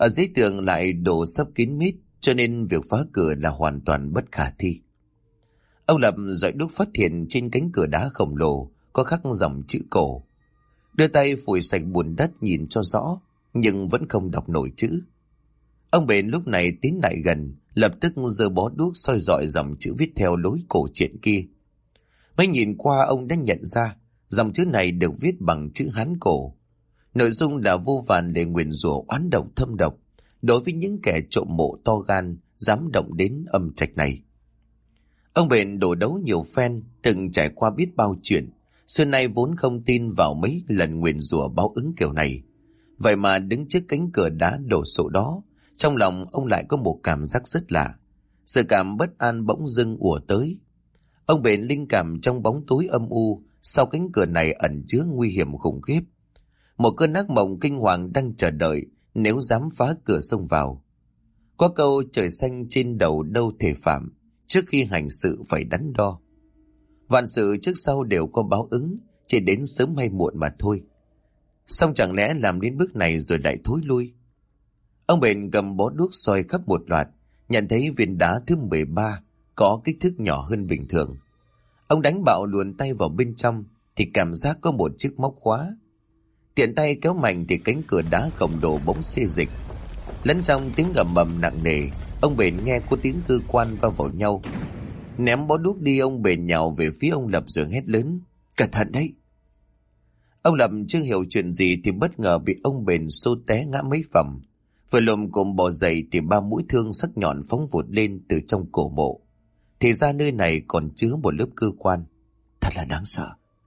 Ở dưới tường lại đổ sắp kín mít, cho nên việc phá cửa là hoàn toàn bất khả thi. Ông Lập dọi đúc phát hiện trên cánh cửa đá khổng lồ có khắc dòng chữ cổ. Đưa tay phủi sạch bùn đất nhìn cho rõ, nhưng vẫn không đọc nổi chữ. Ông Bền lúc này tiến lại gần, lập tức giơ bó đuốc soi dọi dòng chữ viết theo lối cổ truyện kia. Mới nhìn qua ông đã nhận ra dòng chữ này được viết bằng chữ Hán cổ. Nội dung là vô vàn để nguyền rủa oán độc thâm độc đối với những kẻ trộm mộ to gan dám động đến âm trạch này. Ông Bền đổ đấu nhiều phen, từng trải qua biết bao chuyện, xưa nay vốn không tin vào mấy lần nguyền rủa báo ứng kiểu này. Vậy mà đứng trước cánh cửa đá đổ sộ đó, trong lòng ông lại có một cảm giác rất lạ. Sự cảm bất an bỗng dưng ùa tới. Ông Bền linh cảm trong bóng tối âm u, sau cánh cửa này ẩn chứa nguy hiểm khủng khiếp. Một cơn ác mộng kinh hoàng đang chờ đợi nếu dám phá cửa xông vào. Có câu trời xanh trên đầu đâu thể phạm, trước khi hành sự phải đắn đo. Vạn sự trước sau đều có báo ứng, chỉ đến sớm hay muộn mà thôi. Xong chẳng lẽ làm đến bước này rồi lại thối lui? Ông Bền cầm bó đuốc soi khắp một loạt, nhận thấy viên đá thứ 13 có kích thước nhỏ hơn bình thường. Ông đánh bạo luồn tay vào bên trong thì cảm giác có một chiếc móc khóa. Tiện tay kéo mạnh thì cánh cửa đá khổng lồ bỗng xê dịch. Lẫn trong tiếng ầm ầm nặng nề, ông Bền nghe có tiếng cơ quan va vào nhau. Ném bó đuốc đi, ông Bền nhào về phía ông Lập rồi hét lớn: "Cẩn thận đấy!" Ông Lập chưa hiểu chuyện gì thì bất ngờ bị ông Bền xô té ngã mấy vòng. Vừa lồm cồm bò dậy thì 3 mũi thương sắc nhọn phóng vụt lên từ trong cổ mộ. Thì ra nơi này còn chứa một lớp cơ quan. Thật là đáng sợ.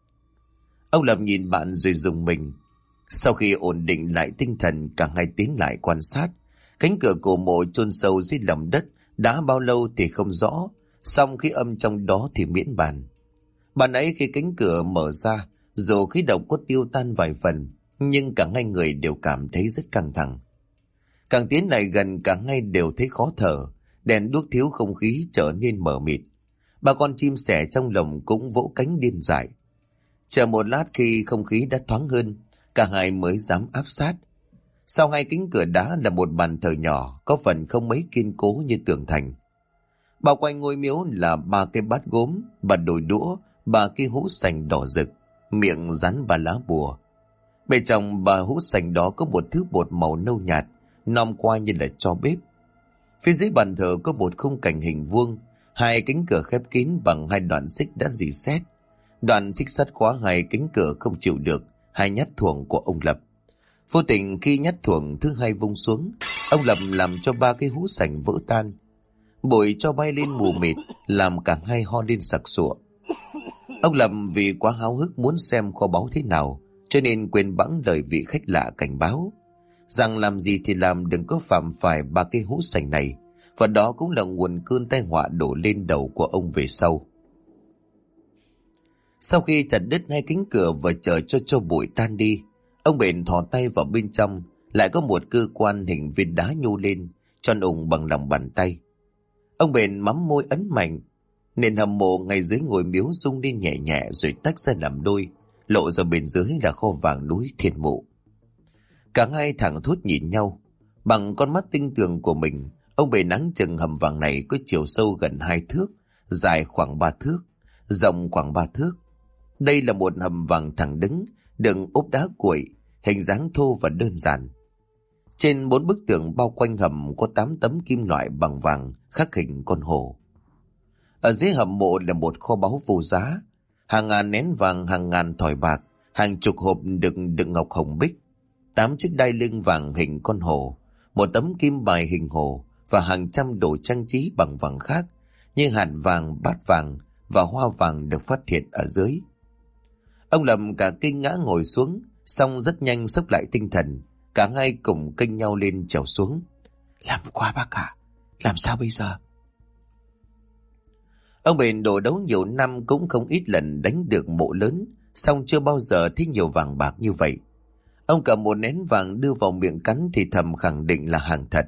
Ông Lập nhìn bạn rồi rùng mình. Sau khi ổn định lại tinh thần, cả hai tiến lại quan sát. Cánh cửa cổ mộ chôn sâu dưới lòng đất đã bao lâu thì không rõ, song khí âm trong đó thì miễn bàn. Bạn ấy khi cánh cửa mở ra, dù khí độc có tiêu tan vài phần, nhưng cả hai người đều cảm thấy rất căng thẳng. Càng tiến lại gần, cả hai đều thấy khó thở, đèn đuốc thiếu không khí trở nên mờ mịt. Ba con chim sẻ trong lồng cũng vỗ cánh điên dại. Chờ một lát khi không khí đã thoáng hơn, cả hai mới dám áp sát. Sau hai cánh cửa đá là một bàn thờ nhỏ, có phần không mấy kiên cố như tường thành. Bao quanh ngôi miếu là 3 cái bát gốm, 3 đôi đũa, 3 cái hũ sành đỏ rực, miệng dán 3 lá bùa. Bên trong 3 hũ sành đó có một thứ bột màu nâu nhạt, nom qua như là tro bếp. Phía dưới bàn thờ có một khung cảnh hình vuông, 2 cánh cửa khép kín bằng 2 đoạn xích đã rỉ sét. Đoạn xích sắt khóa 2 cánh cửa không chịu được 2 nhát thuồng của ông Lập. Vô tình khi nhát thuồng thứ 2 vung xuống, ông Lập làm cho 3 cái hũ sành vỡ tan. Bụi cho bay lên mù mịt, làm cả hai ho lên sặc sụa. Ông Lập vì quá háo hức muốn xem kho báu thế nào, cho nên quên bẵng lời vị khách lạ cảnh báo rằng làm gì thì làm đừng có phạm phải 3 cái hũ sành này, và đó cũng là nguồn cơn tai họa đổ lên đầu của ông về sau. Sau khi chặt đứt 2 cánh cửa và chờ cho bụi tan đi, ông Bền thò tay vào bên trong, lại có một cơ quan hình viên đá nhô lên, tròn ủng bằng lòng bàn tay. Ông Bền mắm môi ấn mạnh, nền hầm mộ ngay dưới ngôi miếu rung lên nhẹ nhẹ rồi tách ra làm đôi, lộ ra bên dưới là kho vàng núi Thiên Mụ. Cả hai thẳng thốt nhìn nhau. Bằng con mắt tinh tường của mình, ông Bền nắng chừng hầm vàng này có chiều sâu gần 2 thước, dài khoảng 3 thước, rộng khoảng 3 thước. Đây là một hầm vàng thẳng đứng, đựng ốp đá cuội, hình dáng thô và đơn giản. Trên 4 bức tường bao quanh hầm có 8 tấm kim loại bằng vàng khắc hình con hổ. Ở dưới hầm mộ là một kho báu vô giá, hàng ngàn nén vàng, hàng ngàn thỏi bạc, hàng chục hộp đựng ngọc hồng bích, 8 chiếc đai lưng vàng hình con hổ, một tấm kim bài hình hổ và hàng trăm đồ trang trí bằng vàng khác như hạt vàng, bát vàng và hoa vàng được phát hiện ở dưới. Ông Lâm cả kinh ngã ngồi xuống, xong rất nhanh xốc lại tinh thần. Cả hai cùng kênh nhau lên trèo xuống. Làm quá bác ạ, làm sao bây giờ? Ông Bền đổ đấu nhiều năm cũng không ít lần đánh được mộ lớn, xong chưa bao giờ thấy nhiều vàng bạc như vậy. Ông cầm một nén vàng đưa vào miệng cắn thì thầm khẳng định là hàng thật.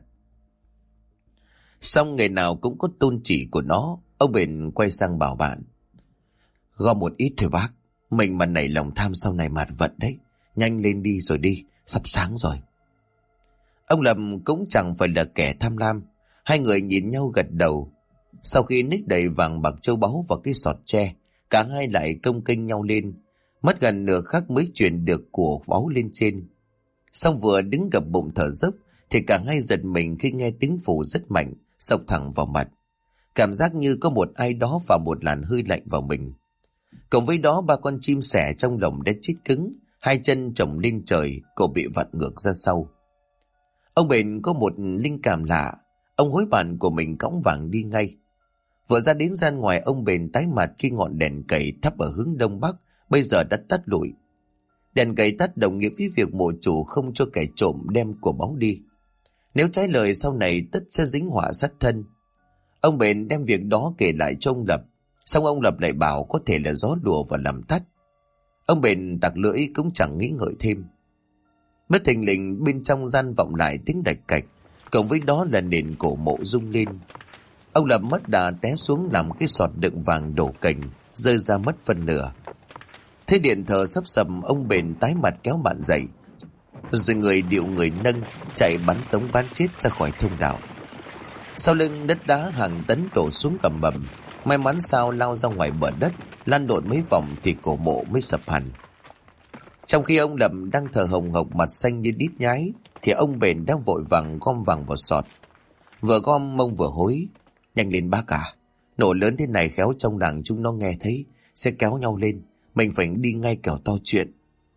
Xong ngày nào cũng có tôn chỉ của nó. Ông Bền quay sang bảo bạn: gom một ít thôi bác, mình mà nảy lòng tham sau này mạt vận đấy. Nhanh lên đi rồi đi, sắp sáng rồi. Ông Lập cũng chẳng phải là kẻ tham lam. Hai người nhìn nhau gật đầu. Sau khi ních đầy vàng bạc châu báu vào cái sọt tre, cả hai lại công kênh nhau lên. Mất gần nửa khắc mới chuyển được của báu lên trên. Xong vừa đứng gập bụng thở dốc thì cả hai giật mình khi nghe tiếng phù rất mạnh, xộc thẳng vào mặt. Cảm giác như có một ai đó vào một làn hơi lạnh vào mình. Cộng với đó ba con chim sẻ trong lồng đã chết cứng, hai chân chồng lên trời, cổ bị vặn ngược ra sau. Ông Bền có một linh cảm lạ, ông hối bạn của mình cõng vàng đi ngay. Vừa ra đến gian ngoài, ông Bền tái mặt khi ngọn đèn cầy thắp ở hướng đông bắc bây giờ đã tắt lụi. Đèn cầy tắt đồng nghĩa với việc mộ chủ không cho kẻ trộm đem của báu đi. Nếu trái lời sau này tất sẽ dính họa sát thân. Ông Bền đem việc đó kể lại cho ông Lập, xong ông Lập lại bảo có thể là gió lùa và làm tắt. Ông Bền tặc lưỡi cũng chẳng nghĩ ngợi thêm. Bất thình lình bên trong gian vọng lại tiếng đạch cạch, cộng với đó là nền cổ mộ rung lên. Ông Lập mất đà té xuống làm cái sọt đựng vàng đổ cành, rơi ra mất phân nửa. Thế điện thờ sắp sầm, ông Bền tái mặt kéo bạn dậy, rồi người điệu người nâng, chạy bắn sống bắn chết ra khỏi thông đạo. Sau lưng đất đá hàng tấn đổ xuống ầm ầm, may mắn sao lao ra ngoài bờ đất, lăn lộn mấy vòng thì cổ mộ mới sập hẳn. Trong khi ông Lập đang thở hồng hộc mặt xanh như đít nhái, thì ông Bền đang vội vàng gom vàng vào sọt. Vừa gom mông vừa hối: "Nhanh lên bác à, nổ lớn thế này khéo trong làng chúng nó nghe thấy sẽ kéo nhau lên, mình phải đi ngay kẻo to chuyện."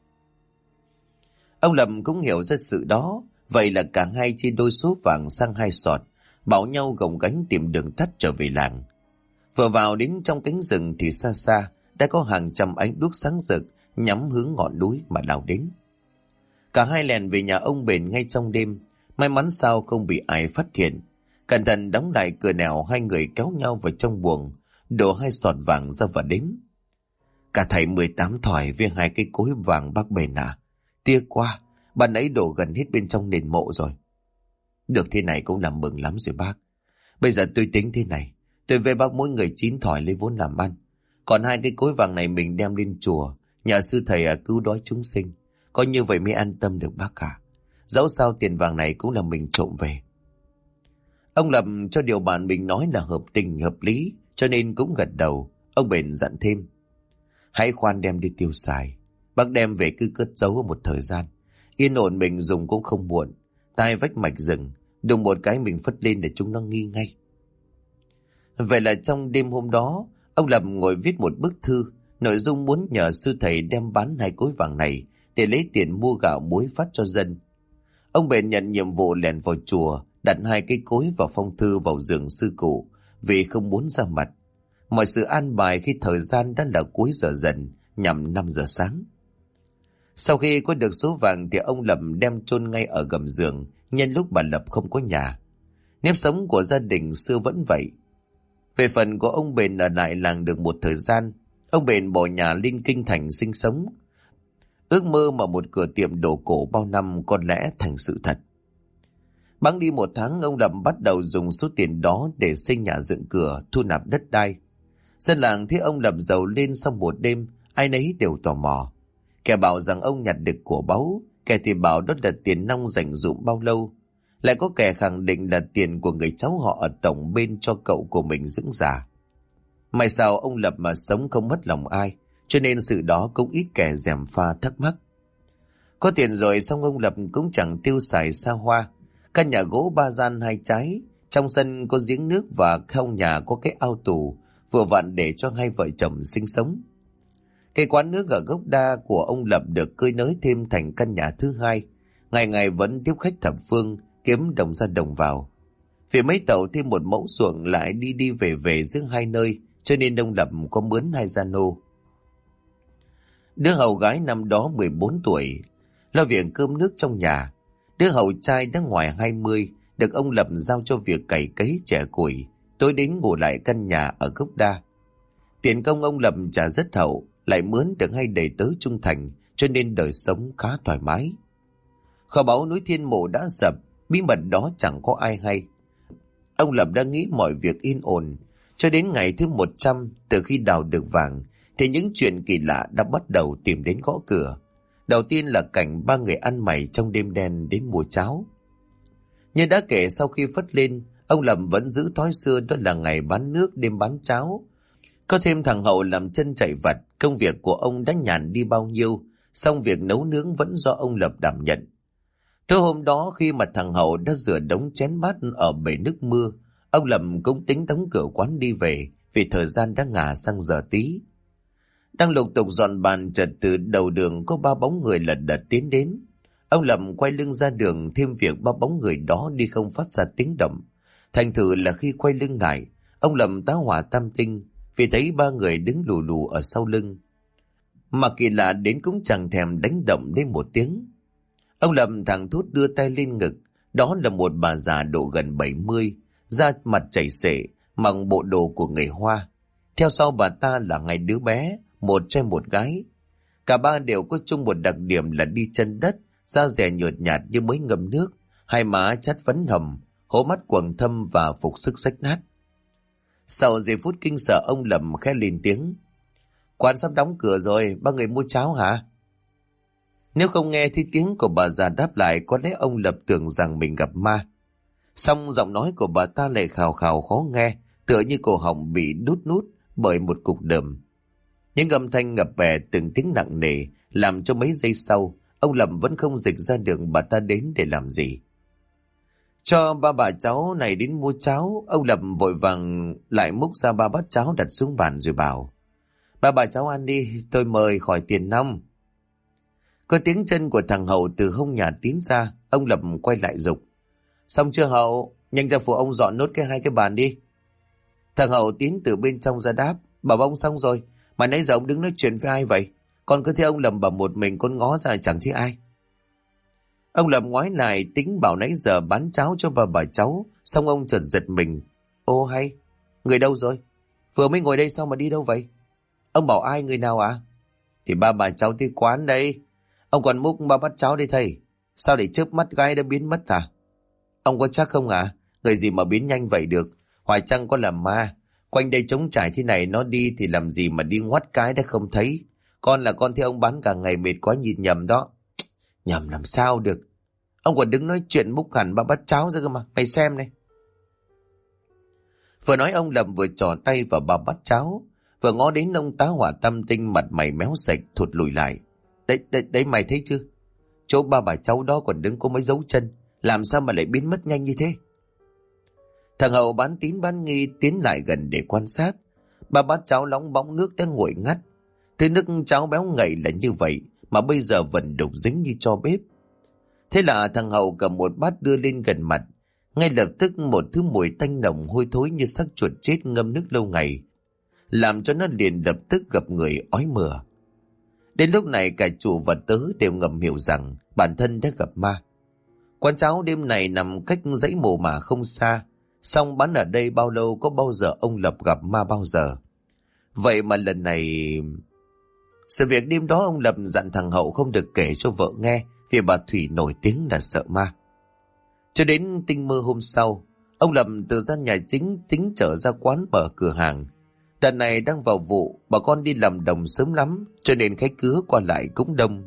Ông Lập cũng hiểu ra sự đó, vậy là cả hai chia đôi số vàng sang hai sọt, bảo nhau gồng gánh tìm đường tắt trở về làng. Vừa vào đến trong cánh rừng thì xa xa đã có hàng trăm ánh đuốc sáng rực nhắm hướng ngọn núi mà lao đến. Cả hai lèn về nhà ông Bền ngay trong đêm, may mắn sao không bị ai phát hiện. Cẩn thận đóng lại cửa nẻo, hai người kéo nhau vào trong buồng, đổ hai sọt vàng ra và đếm. "Cả thảy 18 thỏi với hai cái cối vàng bác Bền à? Tiếc quá, bạn ấy đổ gần hết bên trong nền mộ rồi." "Được thế này cũng làm mừng lắm rồi bác. Bây giờ tôi tính thế này, tôi về bác mỗi người 9 thỏi lấy vốn làm ăn. Còn hai cái cối vàng này mình đem lên chùa, nhà sư thầy cứu đói chúng sinh. Có như vậy mới an tâm được bác cả. Dẫu sao tiền vàng này cũng là mình trộm về." Ông Lập cho điều bạn mình nói là hợp tình hợp lý, cho nên cũng gật đầu. Ông Bền dặn thêm: "Hãy khoan đem đi tiêu xài. Bác đem về cứ cất giấu một thời gian. Yên ổn mình dùng cũng không muộn. Tai vách mạch rừng, đùng một cái mình phất lên để chúng nó nghi ngay." Vậy là trong đêm hôm đó, ông Lập ngồi viết một bức thư, nội dung muốn nhờ sư thầy đem bán hai cối vàng này để lấy tiền mua gạo muối phát cho dân. Ông Bền nhận nhiệm vụ lèn vào chùa, đặt hai cái cối và phong thư vào giường sư cụ vì không muốn ra mặt. Mọi sự an bài khi thời gian đã là cuối giờ dần, nhằm 5 giờ sáng. Sau khi có được số vàng thì ông Lập đem chôn ngay ở gầm giường, nhân lúc bà Lập không có nhà. Nếp sống của gia đình xưa vẫn vậy. Về phần của ông Bền ở lại làng được một thời gian, ông Bền bỏ nhà lên kinh thành sinh sống. Ước mơ mở một cửa tiệm đồ cổ bao năm có lẽ thành sự thật. Bẵng đi 1 tháng, ông Lập bắt đầu dùng số tiền đó để xây nhà dựng cửa, thu nạp đất đai. Dân làng thấy ông Lập giàu lên sau một đêm, ai nấy đều tò mò. Kẻ bảo rằng ông nhặt được của báu, kẻ thì bảo đó là tiền nong dành dụm bao lâu. Lại có kẻ khẳng định là tiền của người cháu họ ở tổng bên cho cậu của mình dưỡng già. May sao ông Lập mà sống không mất lòng ai, cho nên sự đó cũng ít kẻ gièm pha thắc mắc. Có tiền rồi xong ông Lập cũng chẳng tiêu xài xa hoa. Căn nhà gỗ 3 gian 2 trái, trong sân có giếng nước và trong nhà có cái ao tù, vừa vặn để cho hai vợ chồng sinh sống. Cái quán nước ở gốc đa của ông Lập được cơi nới thêm thành căn nhà thứ hai, ngày ngày vẫn tiếp khách thập phương, kiếm đồng ra đồng vào. Vì mấy tàu thêm một mẫu ruộng lại đi đi về về giữa hai nơi, cho nên ông Lập có mướn 2 gia nô. Đứa hầu gái năm đó 14 tuổi, lo việc cơm nước trong nhà. Đứa hầu trai đã ngoài 20, được ông Lập giao cho việc cày cấy chẻ củi, tối đến ngủ lại căn nhà ở gốc đa. Tiền công ông Lập trả rất hậu, lại mướn được 2 đầy tớ trung thành, cho nên đời sống khá thoải mái. Kho báu núi Thiên Mộ đã sập, bí mật đó chẳng có ai hay. Ông Lập đã nghĩ mọi việc yên ổn, cho đến ngày thứ 100 từ khi đào được vàng, thì những chuyện kỳ lạ đã bắt đầu tìm đến gõ cửa. Đầu tiên là cảnh 3 người ăn mày trong đêm đen đến mua cháo. Như đã kể, sau khi phất lên, ông Lập vẫn giữ thói xưa, đó là ngày bán nước đêm bán cháo. Có thêm thằng Hậu làm chân chạy vặt, công việc của ông đã nhàn đi bao nhiêu, song việc nấu nướng vẫn do ông Lập đảm nhận. Tối hôm đó, khi mà thằng Hậu đã rửa đống chén bát ở bể nước mưa, ông Lập cũng tính đóng cửa quán đi về, vì thời gian đã ngả sang giờ tí. Đang lục tục dọn bàn, chợt từ đầu đường có ba bóng người lật đật tiến đến. Ông Lập quay lưng ra đường, thêm việc ba bóng người đó đi không phát ra tiếng động. Thành thử là khi quay lưng lại, ông Lập tá hỏa tam tinh, vì thấy ba người đứng lù lù ở sau lưng. Mà kỳ lạ đến cũng chẳng thèm đánh động đến một tiếng. Ông Lập thẳng thốt đưa tay lên ngực, đó là một bà già độ gần 70, da mặt chảy xệ, mặc bộ đồ của người Hoa. Theo sau bà ta là hai đứa bé, một trai một gái. Cả ba đều có chung một đặc điểm là đi chân đất, da dẻ nhợt nhạt như mới ngâm nước, hai má chát phấn hầm, hố mắt quầng thâm và phục sức rách nát. Sau giây phút kinh sợ, ông Lập khẽ lên tiếng: "Quán sắp đóng cửa rồi, ba người mua cháo hả?" Nếu không nghe thì tiếng của bà già đáp lại, có lẽ ông Lập tưởng rằng mình gặp ma. Song giọng nói của bà ta lại khào khào khó nghe, tựa như cổ họng bị đút nút bởi một cục đờm. Những âm thanh ngập bè từng tiếng nặng nề, làm cho mấy giây sau, ông Lập vẫn không dịch ra được bà ta đến để làm gì. Cho ba bà cháu này đến mua cháo, ông Lập vội vàng lại múc ra ba bát cháo đặt xuống bàn rồi bảo: "Ba bà cháu ăn đi, tôi mời khỏi tiền nong." Có tiếng chân của thằng Hậu từ hông nhà tiến ra, ông Lập quay lại giục: "Xong chưa Hậu? Nhanh ra phụ ông dọn nốt hai cái bàn đi." Thằng Hậu tiến từ bên trong ra đáp: "Bảo ông xong rồi, mà nãy giờ ông đứng nói chuyện với ai vậy? Con cứ thấy ông Lập bảo một mình, con ngó ra chẳng thấy ai." Ông Lập ngoái lại tính bảo nãy giờ bán cháo cho ba bà cháu, xong ông chợt giật mình: "Ô hay, người đâu rồi? Vừa mới ngồi đây sao mà đi đâu vậy?" "Ông bảo ai, người nào ạ?" "Thì ba bà cháu tới quán đây. Ông còn múc ba bát cháo đây thầy. Sao để chớp mắt gái đã biến mất à?" "Ông có chắc không ạ? Người gì mà biến nhanh vậy được? Hoài chăng có làm ma? Quanh đây trống trải thế này, nó đi thì làm gì mà đi ngoắt cái đã không thấy. Con là con thấy ông bán cả ngày mệt quá, nhìn nhầm đó." "Nhầm làm sao được? Ông còn đứng nói chuyện múc hẳn ba bát cháo ra cơ mà, mày xem này." Vừa nói ông Lập vừa trỏ tay vào ba bát cháo, vừa ngó đến ông tá hỏa tâm tinh, mặt mày méo sạch thụt lùi lại. Đấy mày thấy chưa? Chỗ ba bà cháu đó còn đứng có mấy dấu chân, làm sao mà lại biến mất nhanh như thế?" Thằng Hậu bán tín bán nghi tiến lại gần để quan sát. Ba bát cháo nóng bóng nước đã nguội ngắt. Thứ nước cháo béo ngậy là như vậy mà bây giờ vẫn đục dính như tro bếp. Thế là thằng Hậu cầm một bát đưa lên gần mặt. Ngay lập tức một thứ mùi tanh nồng hôi thối như xác chuột chết ngâm nước lâu ngày, làm cho nó liền lập tức gặp người ói mửa. Đến lúc này cả chủ và tớ đều ngầm hiểu rằng bản thân đã gặp ma. Quán cháo đêm này nằm cách dãy mồ mả không xa, song bán ở đây bao lâu, có bao giờ ông Lập gặp ma bao giờ. Vậy mà lần này... Sự việc đêm đó ông Lập dặn thằng Hậu không được kể cho vợ nghe, vì bà Thủy nổi tiếng là sợ ma. Cho đến tinh mơ hôm sau, ông Lập từ gian nhà chính tính trở ra quán mở cửa hàng. Đợt này đang vào vụ, bà con đi làm đồng sớm lắm, cho nên khách cứ qua lại cũng đông.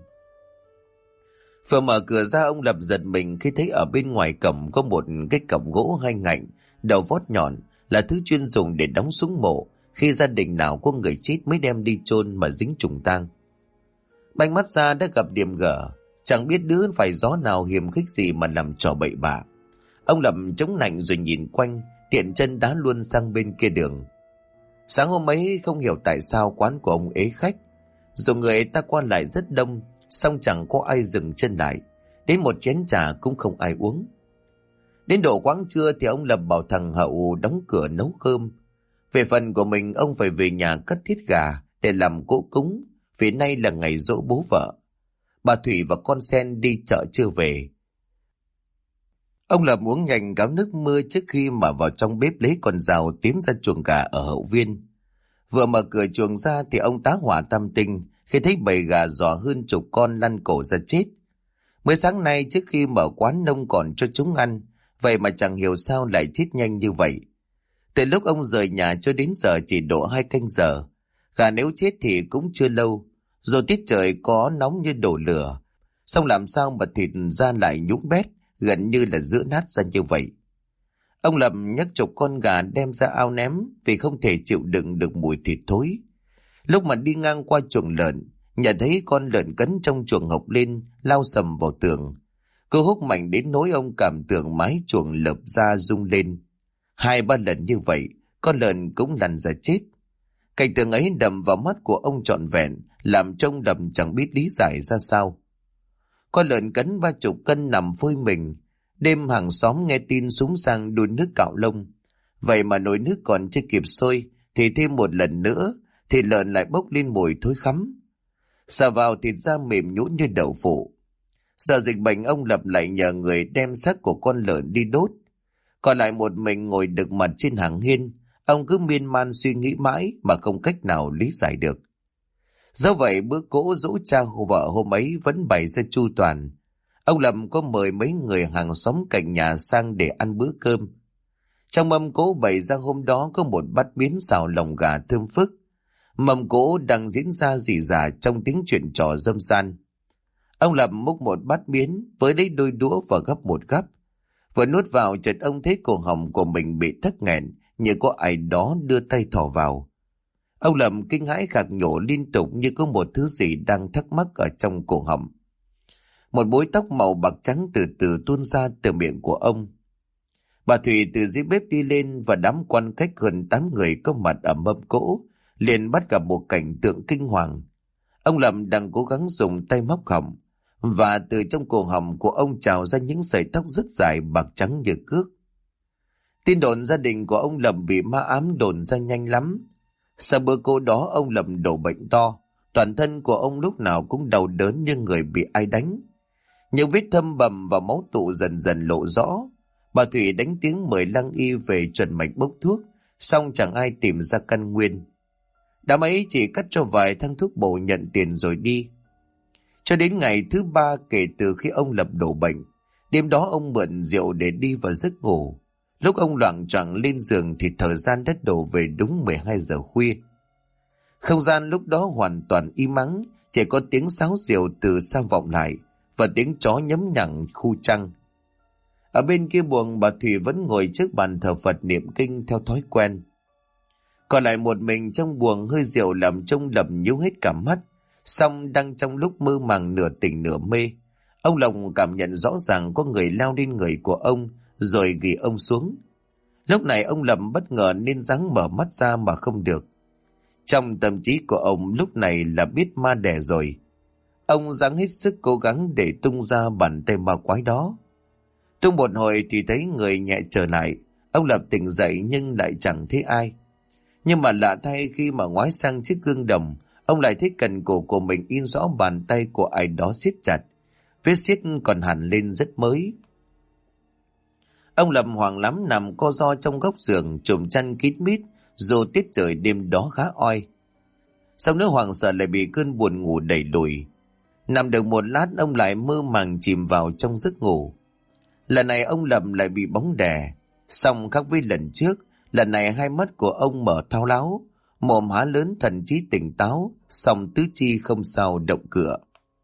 Vừa mở cửa ra, ông Lập giật mình khi thấy ở bên ngoài cổng có một cái cổng gỗ hai ngạnh, đầu vót nhọn, là thứ chuyên dùng để đóng súng mộ khi gia đình nào có người chết mới đem đi chôn mà dính trùng tang. Bánh mắt ra đã gặp điểm gở, chẳng biết đứa phải gió nào hiềm khích gì mà làm trò bậy bạ. Ông Lập chống nạnh rồi nhìn quanh, tiện chân đá luôn sang bên kia đường. Sáng hôm ấy không hiểu tại sao quán của ông ế khách, dù người ta qua lại rất đông, song chẳng có ai dừng chân lại, đến một chén trà cũng không ai uống. Đến độ quáng trưa thì ông Lập bảo thằng Hậu đóng cửa nấu cơm. Về phần của mình, ông phải về nhà cắt thít gà để làm cỗ cúng, vì nay là ngày giỗ bố vợ. Bà Thủy và con Sen đi chợ chưa về. Ông Lập uống nhanh gáo nước mưa trước khi mà vào trong bếp lấy con dao tiến ra chuồng gà ở hậu viên. Vừa mở cửa chuồng ra thì ông tá hỏa tam tinh khi thấy bầy gà giò hơn chục con lăn cổ ra chết. Mới sáng nay trước khi mở quán nông còn cho chúng ăn, vậy mà chẳng hiểu sao lại chết nhanh như vậy. Từ lúc ông rời nhà cho đến giờ chỉ độ 2 canh giờ. Gà nếu chết thì cũng chưa lâu, rồi tiết trời có nóng như đổ lửa, xong làm sao mà thịt ra lại nhũng bét, gần như là giữa nát ra như vậy. Ông Lập nhấc chục con gà đem ra ao ném vì không thể chịu đựng được mùi thịt thối. Lúc mà đi ngang qua chuồng lợn, nhận thấy con lợn cấn trong chuồng hộc lên, lao sầm vào tường. Cô húc mạnh đến nỗi ông cảm tưởng mái chuồng lợp ra rung lên. 2-3 lần như vậy, con lợn cũng lăn ra chết. Cảnh tượng ấy đầm vào mắt của ông trọn vẹn, làm trông đầm chẳng biết lý giải ra sao. Con lợn cấn 30 cân nằm phơi mình. Đêm hàng xóm nghe tin súng sang đun nước cạo lông. Vậy mà nồi nước còn chưa kịp sôi, thì thêm một lần nữa, thịt lợn lại bốc lên mùi thối khắm. Sờ vào thịt da mềm nhũn như đậu phụ. Sợ dịch bệnh, ông Lập lại nhờ người đem xác của con lợn đi đốt. Còn lại một mình ngồi đực mặt trên hàng hiên, ông cứ miên man suy nghĩ mãi mà không cách nào lý giải được. Do vậy bữa cỗ giỗ cha vợ hôm ấy vẫn bày ra chu toàn. Ông Lập có mời mấy người hàng xóm cạnh nhà sang để ăn bữa cơm. Trong mâm cỗ bày ra hôm đó có một bát miến xào lòng gà thơm phức. Mâm cỗ đang diễn ra rỉ rả trong tiếng chuyện trò râm ran. Ông Lập múc một bát miến với lấy đôi đũa và gắp một gắp. Vừa nuốt vào chợt ông thấy cổ họng của mình bị tắc nghẹn, như có ai đó đưa tay thò vào. Ông Lập kinh hãi khạc nhổ liên tục như có một thứ gì đang thắc mắc ở trong cổ họng. Một búi tóc màu bạc trắng từ từ tuôn ra từ miệng của ông. Bà Thủy từ dưới bếp đi lên và đám quan khách hơn 8 người có mặt ở mâm cỗ liền bắt gặp một cảnh tượng kinh hoàng. Ông Lập đang cố gắng dùng tay móc họng, và từ trong cổ họng của ông trào ra những sợi tóc rất dài bạc trắng như cước. Tin đồn gia đình của ông Lập bị ma ám đồn ra nhanh lắm. Sau bữa cỗ đó ông Lập đổ bệnh to, toàn thân của ông lúc nào cũng đau đớn như người bị ai đánh. Những vết thâm bầm và máu tụ dần dần lộ rõ. Bà Thủy đánh tiếng mời lăng y về chuẩn mạch bốc thuốc, xong chẳng ai tìm ra căn nguyên. Đám ấy chỉ cắt cho vài thang thuốc bổ nhận tiền rồi đi. Cho đến ngày thứ 3 kể từ khi ông Lập đổ bệnh, đêm đó ông mượn rượu để đi vào giấc ngủ. Lúc ông loạng choạng lên giường thì thời gian đã đổ về đúng 12 giờ khuya. Không gian lúc đó hoàn toàn im ắng, chỉ có tiếng sáo rượu từ xa vọng lại và tiếng chó nhấm nhặng khu trăng. Ở bên kia buồng, bà Thủy vẫn ngồi trước bàn thờ Phật niệm kinh theo thói quen. Còn lại một mình trong buồng, hơi rượu làm trông Lập nhíu hết cả mắt. Xong đang trong lúc mơ màng nửa tỉnh nửa mê, ông Lộc cảm nhận rõ ràng có người lao lên người của ông rồi ghi ông xuống. Lúc này ông Lập bất ngờ nên ráng mở mắt ra mà không được. Trong tâm trí của ông lúc này là biết ma đẻ rồi. Ông ráng hết sức cố gắng để tung ra bàn tay ma quái đó. Tung một hồi thì thấy người nhẹ trở lại. Ông Lập tỉnh dậy nhưng lại chẳng thấy ai. Nhưng mà lạ thay, khi mà ngoái sang chiếc gương đồng, ông lại thấy cần cổ của mình in rõ bàn tay của ai đó siết chặt. Vết siết còn hẳn lên rất mới. Ông Lập hoảng lắm nằm co ro trong góc giường, trùm chăn kín mít, dù tiết trời đêm đó khá oi. Xong nữa hoảng sợ lại bị cơn buồn ngủ đẩy lùi. Nằm được một lát ông lại mơ màng chìm vào trong giấc ngủ. Lần này ông Lập lại bị bóng đè. Xong khác với lần trước, lần này hai mắt của ông mở thao láo, mồm há lớn, thần trí tỉnh táo, song tứ chi không sao động cựa.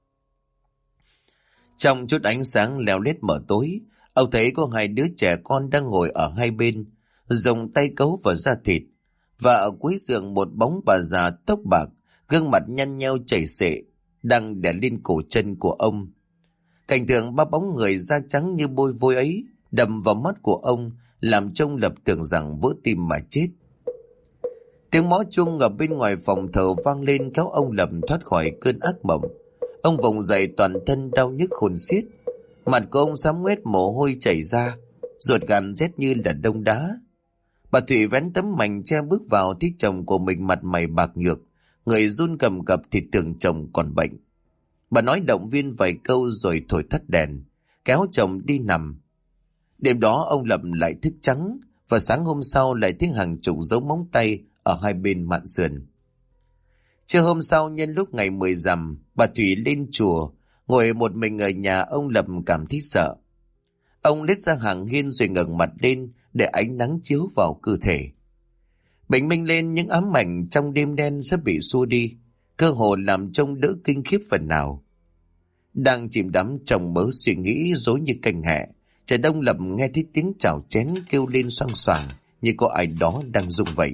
Trong chút ánh sáng leo lét mờ tối, ông thấy có hai đứa trẻ con đang ngồi ở hai bên, dùng tay cấu vào da thịt, và ở cuối giường một bóng bà già tóc bạc, gương mặt nhăn nheo chảy xệ, đang đè lên cổ chân của ông. Cảnh tượng ba bóng người da trắng như bôi vôi ấy đầm vào mắt của ông, làm trông Lập tưởng rằng vỡ tim mà chết. Tiếng mõ chuông ở bên ngoài phòng thờ vang lên kéo ông Lập thoát khỏi cơn ác mộng. Ông vùng dậy toàn thân đau nhức khôn xiết. Mặt của ông xám ngoét, mồ hôi chảy ra, ruột gan rét như là đông đá. Bà Thủy vén tấm mành che bước vào, thấy chồng của mình mặt mày bạc nhược, người run cầm cập thì tưởng chồng còn bệnh. Bà nói động viên vài câu rồi thổi tắt đèn, kéo chồng đi nằm. Đêm đó ông Lập lại thức trắng, và sáng hôm sau lại thấy hàng chục dấu móng tay ở hai bên mạn sườn. Trưa hôm sau, nhân lúc ngày 10 rằm, bà Thủy lên chùa, ngồi một mình ở nhà. Ông Lập cảm thấy sợ. Ông lết ra hàng hiên rồi ngẩng mặt lên để ánh nắng chiếu vào cơ thể. Bình minh lên, những ám ảnh trong đêm đen sẽ bị xua đi, cơ hồ làm trông đỡ kinh khiếp phần nào. Đang chìm đắm trong mớ suy nghĩ rối như canh hẹ, Chợt ông Lập nghe thấy tiếng chảo chén kêu lên xoang xoàng, như có ai đó đang rung vậy.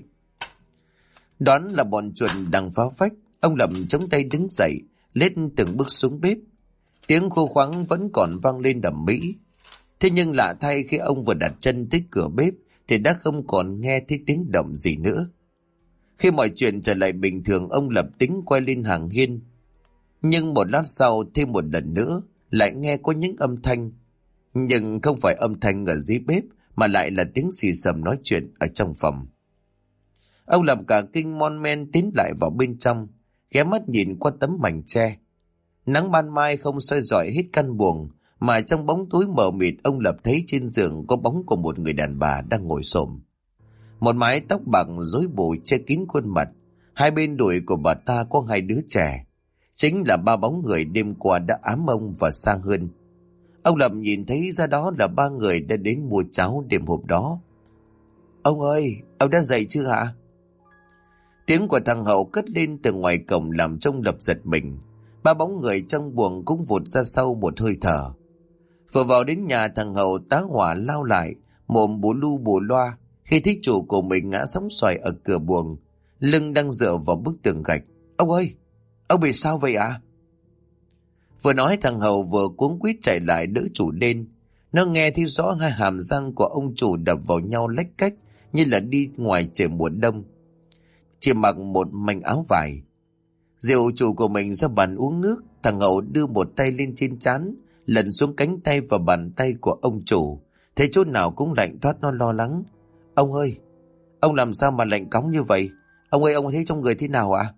Đoán là bọn chuột đang phá phách, ông Lập chống tay đứng dậy, lết từng bước xuống bếp. Tiếng khô khoáng vẫn còn vang lên đầm mỹ. Thế nhưng lạ thay, khi ông vừa đặt chân tới cửa bếp thì đã không còn nghe thấy tiếng động gì nữa. Khi mọi chuyện trở lại bình thường, ông Lập tính quay lên hàng hiên. Nhưng một lát sau, thêm một lần nữa, lại nghe có những âm thanh. Nhưng không phải âm thanh ở dưới bếp, mà lại là tiếng xì xầm nói chuyện ở trong phòng. Ông Lập cả kinh mon men tiến lại vào bên trong, ghé mắt nhìn qua tấm mảnh tre. Nắng ban mai không soi rọi hết căn buồng, mà trong bóng tối mờ mịt, ông Lập thấy trên giường có bóng của một người đàn bà đang ngồi xổm. Một mái tóc bạc rối bù che kín khuôn mặt, hai bên đùi của bà ta có hai đứa trẻ. Chính là ba bóng người đêm qua đã ám ông và xa hơn. Ông Lập nhìn thấy ra đó là ba người đã đến mua cháo đêm hôm đó. Ông ơi, ông đã dậy chưa hả? Tiếng của thằng Hậu cất lên từ ngoài cổng làm cho ông Lập giật mình. Ba bóng người trong buồng cũng vụt ra sau một hơi thở. Vừa vào đến nhà, thằng Hậu tá hỏa lao lại, mồm bù lu bù loa khi thấy chủ của mình ngã sóng xoài ở cửa buồng, lưng đang dựa vào bức tường gạch. Ông ơi, ông bị sao vậy ạ? Vừa nói, thằng Hậu vừa cuống quýt chạy lại đỡ chủ lên. Nó nghe thấy rõ hai hàm răng của ông chủ đập vào nhau lách cách, như là đi ngoài trời mùa đông. Chỉ mặc một mảnh áo vải. Dìu chủ của mình ra bàn uống nước, thằng Hậu đưa một tay lên trên trán, lần xuống cánh tay và bàn tay của ông chủ. Thấy chỗ nào cũng lạnh toát, nó lo lắng. Ông ơi, ông làm sao mà lạnh cóng như vậy? Ông ơi, ông thấy trong người thế nào ạ?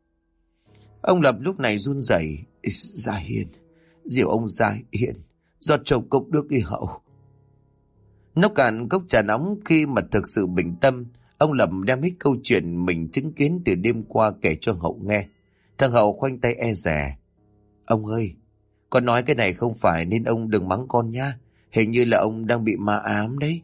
Ông Lập lúc này run rẩy. Gia Hiền, dìu ông Gia Hiền, giọt chồng cốc nước đi Hậu. Nốc cạn cốc trà nóng. Khi mà thực sự bình tâm, ông Lập đem hết câu chuyện mình chứng kiến từ đêm qua kể cho Hậu nghe. Thằng Hậu khoanh tay e dè. Ông ơi, con nói cái này không phải nên ông đừng mắng con nha. Hình như là ông đang bị ma ám đấy.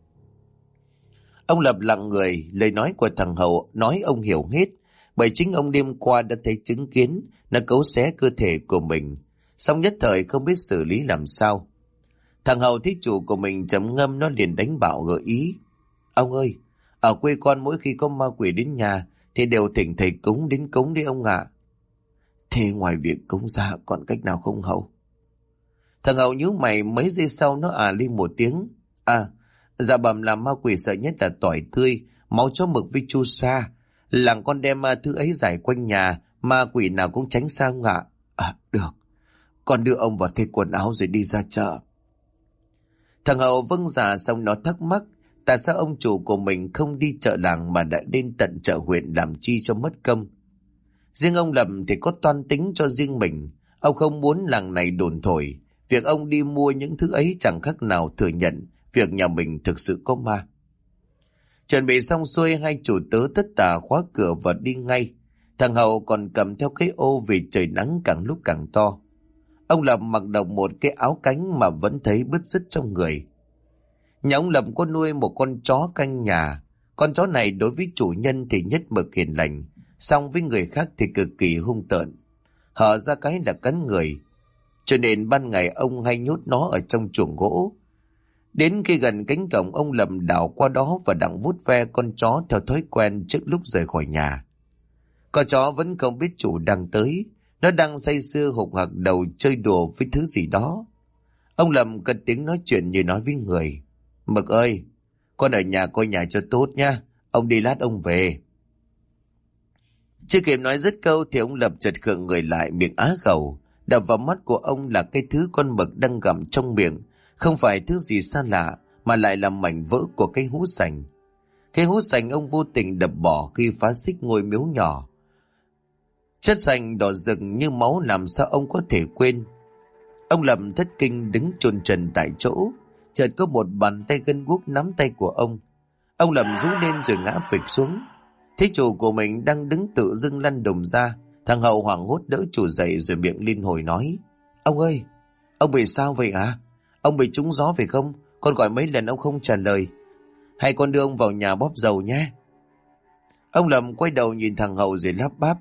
Ông Lập lặng người, lời nói của thằng Hậu nói ông hiểu hết. Bởi chính ông đêm qua đã thấy chứng kiến nó cấu xé cơ thể của mình, song nhất thời không biết xử lý làm sao. Thằng Hậu thấy chủ của mình trầm ngâm, nó liền đánh bảo gợi ý. Ông ơi, ở quê con mỗi khi có ma quỷ đến nhà thì đều thỉnh thầy cúng đến cúng đi ông ạ. Thế ngoài việc cúng ra còn cách nào không Hậu? Thằng Hậu nhíu mày, mấy giây sau nó lên một tiếng. Dạ bẩm là ma quỷ sợ nhất là tỏi tươi, máu chó mực với chu sa. Làng con đem thứ ấy giải quanh nhà, ma quỷ nào cũng tránh xa ông ạ. Được, con đưa ông vào thay quần áo rồi đi ra chợ. Thằng Hậu vâng dạ, xong nó thắc mắc tại sao ông chủ của mình không đi chợ làng mà đã đến tận chợ huyện, làm chi cho mất công. Riêng ông Lập thì có toan tính cho riêng mình. Ông không muốn làng này đồn thổi việc ông đi mua những thứ ấy, chẳng khác nào thừa nhận việc nhà mình thực sự có ma. Chuẩn bị xong xuôi, hai chủ tớ tất tả khóa cửa và đi ngay. Thằng Hậu còn cầm theo cái ô vì trời nắng càng lúc càng to. Ông Lập mặc đồng một cái áo cánh mà vẫn thấy bứt rứt trong người. Nhà ông Lập có nuôi một con chó canh nhà. Con chó này đối với chủ nhân thì nhất mực hiền lành, song với người khác thì cực kỳ hung tợn. Hở ra cái là cắn người. Cho nên ban ngày ông hay nhốt nó ở trong chuồng gỗ. Đến khi gần cánh cổng, ông Lập đảo qua đó và đặng vuốt ve con chó theo thói quen trước lúc rời khỏi nhà. Con chó vẫn không biết chủ đang tới. Nó đang say sưa hục hặc đầu chơi đùa với thứ gì đó. Ông Lập cất tiếng nói chuyện như nói với người. Mực ơi, con ở nhà coi nhà cho tốt nha. Ông đi lát ông về. Chưa kịp nói dứt câu thì ông Lập chợt khựng người lại, miệng á khẩu. Đập vào mắt của ông là cái thứ con mực đang gặm trong miệng. Không phải thứ gì xa lạ, mà lại là mảnh vỡ của cái hũ sành. Cái hũ sành ông vô tình đập bỏ khi phá xích ngôi miếu nhỏ. Chất sành đỏ rực như máu, làm sao ông có thể quên. Ông Lập thất kinh đứng chôn chân tại chỗ. Chợt có một bàn tay gân guốc nắm tay của ông. Ông Lập rú lên rồi ngã phịch xuống. Thấy chủ của mình đang đứng tự dưng lăn đùng ra, thằng Hậu hoảng hốt đỡ chủ dậy rồi miệng liên hồi nói. Ông ơi, ông bị sao vậy hả? Ông bị trúng gió phải không? Con gọi mấy lần ông không trả lời. Hay con đưa ông vào nhà bóp dầu nhé. Ông Lập quay đầu nhìn thằng Hậu rồi lắp bắp.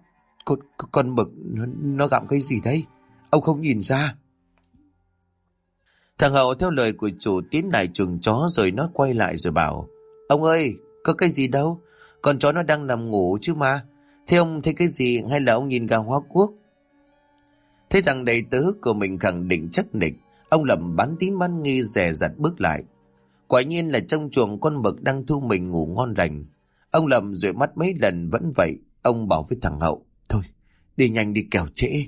Con mực nó gặm cái gì đấy? Ông không nhìn ra. Thằng Hậu theo lời của chủ tiến lại chuồng chó rồi nó quay lại rồi bảo: Ông ơi, có cái gì đâu, con chó nó đang nằm ngủ chứ mà. Thế ông thấy cái gì, hay là ông nhìn gà Hóa Quốc? Thế thằng đầy tớ của mình khẳng định chắc nịch, ông Lập bán tín bán nghi dè dặt bước lại. Quả nhiên là trong chuồng con mực đang thu mình ngủ ngon lành. Ông Lập dụi mắt mấy lần vẫn vậy. Ông bảo với thằng Hậu: Thôi, đi nhanh đi kẻo trễ.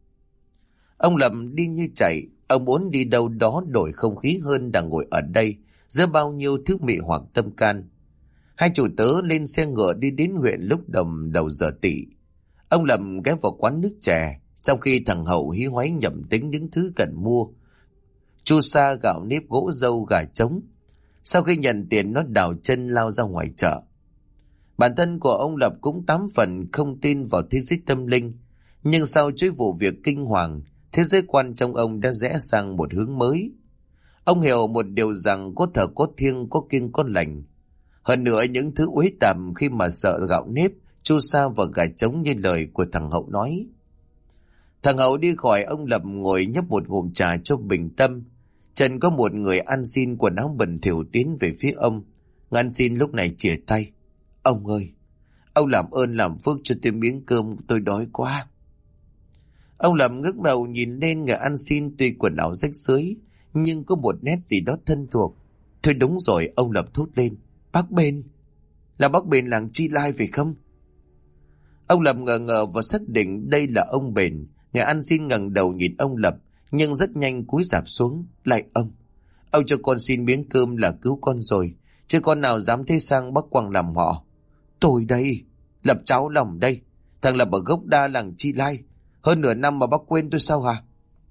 Ông Lập đi như chạy. Ông muốn đi đâu đó đổi không khí hơn là ngồi ở đây giữa bao nhiêu thứ mị hoặc tâm can. Hai chủ tớ lên xe ngựa đi đến huyện lúc đầu giờ tỵ. Ông Lập ghé vào quán nước chè, trong khi thằng Hậu hí hoáy nhẩm tính những thứ cần mua: chu sa, gạo nếp, gỗ dâu, gà trống. Sau khi nhận tiền, nó đào chân lao ra ngoài chợ. Bản thân của ông Lập cũng 8 phần không tin vào thế giới tâm linh, nhưng sau chuỗi vụ việc kinh hoàng, thế giới quan trong ông đã rẽ sang một hướng mới. Ông hiểu một điều rằng có thờ có thiêng, có kiêng có lành. Hơn nữa những thứ uế tạm khi mà sợ gạo nếp, chu sa và gà trống như lời của thằng Hậu nói. Thằng Hậu đi khỏi, ông Lập ngồi nhấp một ngụm trà cho bình tâm. Trần có một người ăn xin quần áo bẩn thỉu tiến về phía ông. Ăn xin lúc này chìa tay: Ông ơi, ông làm ơn làm phước cho tôi miếng cơm, tôi đói quá. Ông Lập ngước đầu nhìn lên người ăn xin, tuy quần áo rách rưới nhưng có một nét gì đó thân thuộc. Thôi đúng rồi, ông Lập thốt lên: Bác Bền, là bác Bền làng Chi Lai phải không? Ông Lập ngờ ngờ và xác định đây là ông Bền. Người ăn xin ngẩng đầu nhìn ông Lập nhưng rất nhanh cúi rạp xuống: Lại ông cho con xin miếng cơm là cứu con rồi, chứ con nào dám thế sang Bắc Quang làm họ. Tôi đây, Lập cháu lòng đây, thằng Lập ở gốc đa làng Chi Lai. Hơn nửa năm mà bác quên tôi sao hả?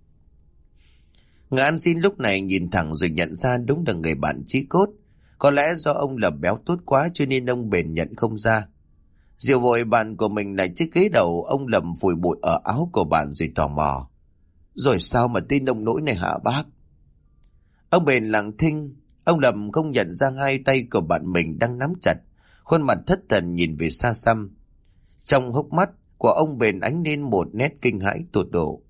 Người ăn xin lúc này nhìn thẳng rồi nhận ra đúng là người bạn chí cốt. Có lẽ do ông Lập béo tốt quá cho nên ông Bền nhận không ra. Diệu vội bạn của mình lại chiếc ghế đầu, ông Lập phủi bụi ở áo của bạn rồi tò mò: Rồi sao mà tin nông nỗi này hả bác? Ông Bền lặng thinh. Ông Lập không nhận ra hai tay của bạn mình đang nắm chặt, khuôn mặt thất thần nhìn về xa xăm. Trong hốc mắt của ông Bền ánh lên một nét kinh hãi tột độ.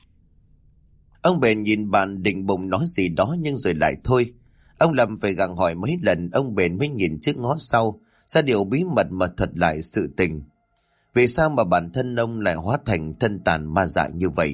Ông Bền nhìn bạn định bụng nói gì đó nhưng rồi lại thôi. Ông Lập phải gặng hỏi mấy lần ông Bền mới nhìn trước ngó sau, ra điều bí mật mà thuật lại sự tình. Vì sao mà bản thân ông lại hóa thành thân tàn ma dại như vậy?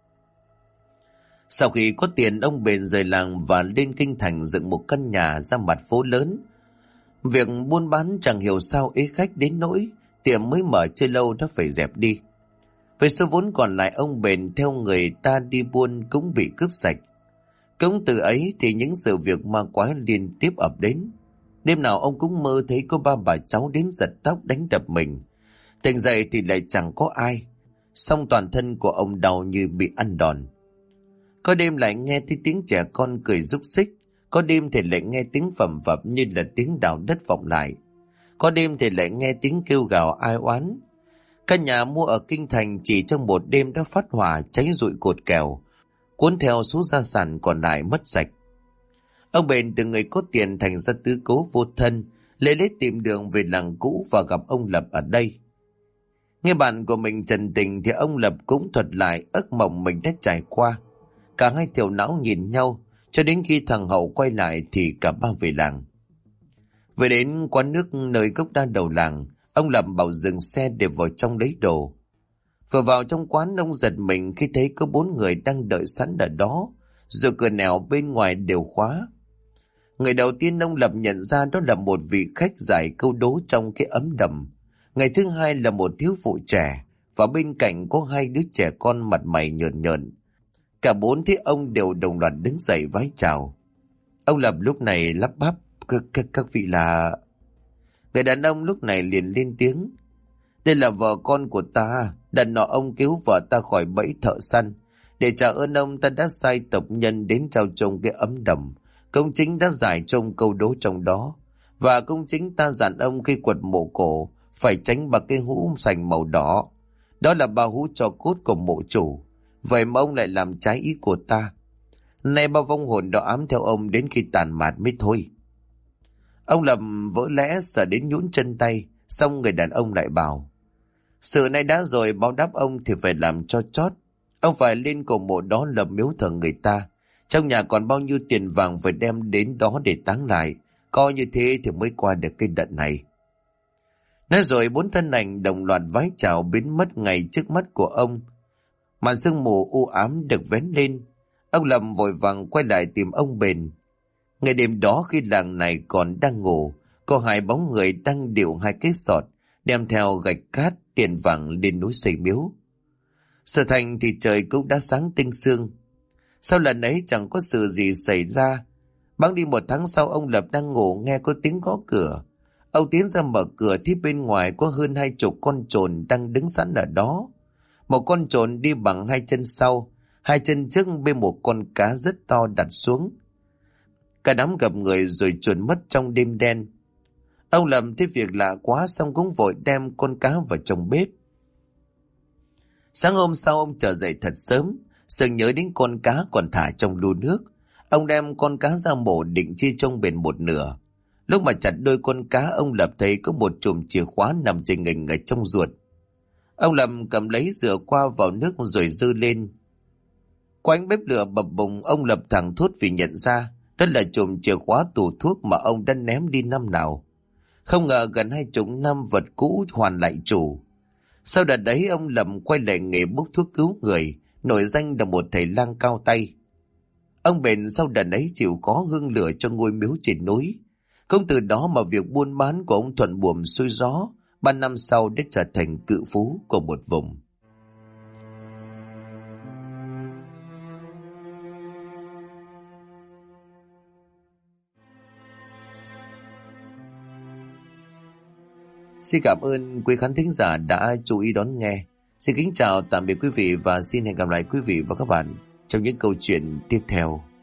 Sau khi có tiền, ông Bền rời làng và lên kinh thành dựng một căn nhà ra mặt phố lớn. Việc buôn bán chẳng hiểu sao ế khách đến nỗi tiệm mới mở chưa lâu đã phải dẹp đi. Về số vốn còn lại, ông Bền theo người ta đi buôn cũng bị cướp sạch. Cũng từ ấy thì những sự việc ma quái liên tiếp ập đến. Đêm nào ông cũng mơ thấy có ba bà cháu đến giật tóc đánh đập mình. Tỉnh dậy thì lại chẳng có ai, song toàn thân của ông đau như bị ăn đòn. Có đêm lại nghe thấy tiếng trẻ con cười rúc xích. Có đêm thì lại nghe tiếng phầm phập như là tiếng đào đất vọng lại. Có đêm thì lại nghe tiếng kêu gào ai oán. Căn nhà mua ở kinh thành chỉ trong một đêm đã phát hỏa, cháy rụi cột kèo, cuốn theo số gia sản còn lại mất sạch. Ông Bền từ người có tiền thành ra tứ cố vô thân, lết tìm đường về làng cũ và gặp ông Lập ở đây. Nghe bạn của mình trần tình thì ông Lập cũng thuật lại ức mộng mình đã trải qua. Cả hai thiểu não nhìn nhau, cho đến khi thằng Hậu quay lại thì cả ba về làng. Về đến quán nước nơi gốc đa đầu làng, ông Lập bảo dừng xe để vào trong lấy đồ. Vừa vào trong quán, ông giật mình khi thấy có 4 người đang đợi sẵn ở đó, dù cửa nẻo bên ngoài đều khóa. Người đầu tiên ông Lập nhận ra đó là một vị khách giải câu đố trong cái ấm đầm. Người thứ hai là một thiếu phụ trẻ, và bên cạnh có 2 đứa trẻ con mặt mày nhợn nhợn. Cả 4 thấy ông đều đồng loạt đứng dậy vái chào. Ông Lập lúc này lắp bắp: Các vị là... Người đàn ông lúc này liền lên tiếng: Đây là vợ con của ta. Đợt nọ ông cứu vợ ta khỏi bẫy thợ săn. Để trả ơn ông, ta đã sai tộc nhân đến trao trông cái ấm đầm. Công chính đã giải trông câu đố trong đó. Và công chính ta dặn ông khi quật mộ cổ phải tránh bằng cái hũ sành màu đỏ. Đó là ba hũ tro cốt của mộ chủ. Vậy mà ông lại làm trái ý của ta. Nay ba vong hồn đó ám theo ông đến khi tàn mạt mới thôi. Ông Lập vỡ lẽ sợ đến nhũn chân tay, xong người đàn ông lại bảo: Sự này đã rồi, báo đáp ông thì phải làm cho chót. Ông phải lên cổ mộ đó lập miếu thờ người ta, Trong nhà còn bao nhiêu tiền vàng phải đem đến đó để táng lại, coi như thế thì mới qua được cái đợt này. Nói rồi 4 thân ảnh đồng loạt vái chào biến mất ngay trước mắt của ông. Màn sương mù u ám được vén lên. Ông Lâm vội vàng quay lại tìm ông Bền. Ngày đêm đó khi làng này còn đang ngủ, có 2 bóng người đang điệu 2 cái sọt, đem theo gạch cát tiền vàng lên núi xây miếu. Sở thành thì trời cũng đã sáng tinh sương. Sau lần ấy chẳng có sự gì xảy ra. Bẵng đi 1 tháng sau, ông Lập đang ngủ nghe có tiếng gõ cửa. Ông tiến ra mở cửa thì bên ngoài có hơn 20 con trồn đang đứng sẵn ở đó. Một con trồn đi bằng 2 chân sau, 2 chân trước bên một con cá rất to đặt xuống. Cả đám gặp người rồi chuồn mất trong đêm đen. Ông Lập thấy việc lạ quá, xong cũng vội đem con cá vào trong bếp. Sáng hôm sau ông trở dậy thật sớm, sừng nhớ đến con cá còn thả trong lu nước. Ông đem con cá ra mổ định chia trong bền một nửa. Lúc mà chặt đôi con cá, ông Lập thấy có một chùm chìa khóa nằm trên nghình ở trong ruột. Ông Lập cầm lấy rửa qua vào nước rồi dư lên. Qua ánh bếp lửa bập bùng, ông Lập thẳng thốt vì nhận ra đó là chùm chìa khóa tủ thuốc mà ông đã ném đi năm nào. Không ngờ gần 20 năm vật cũ hoàn lại chủ. Sau đợt đấy ông Lập quay lại nghề bốc thuốc cứu người, nổi danh là một thầy lang cao tay. Ông Bền sau đợt ấy chịu có hương lửa cho ngôi miếu trên núi. Cũng từ đó mà việc buôn bán của ông thuận buồm xuôi gió, 3 năm sau đã trở thành cự phú của một vùng. Xin cảm ơn quý khán thính giả đã chú ý đón nghe. Xin kính chào tạm biệt quý vị và xin hẹn gặp lại quý vị và các bạn trong những câu chuyện tiếp theo.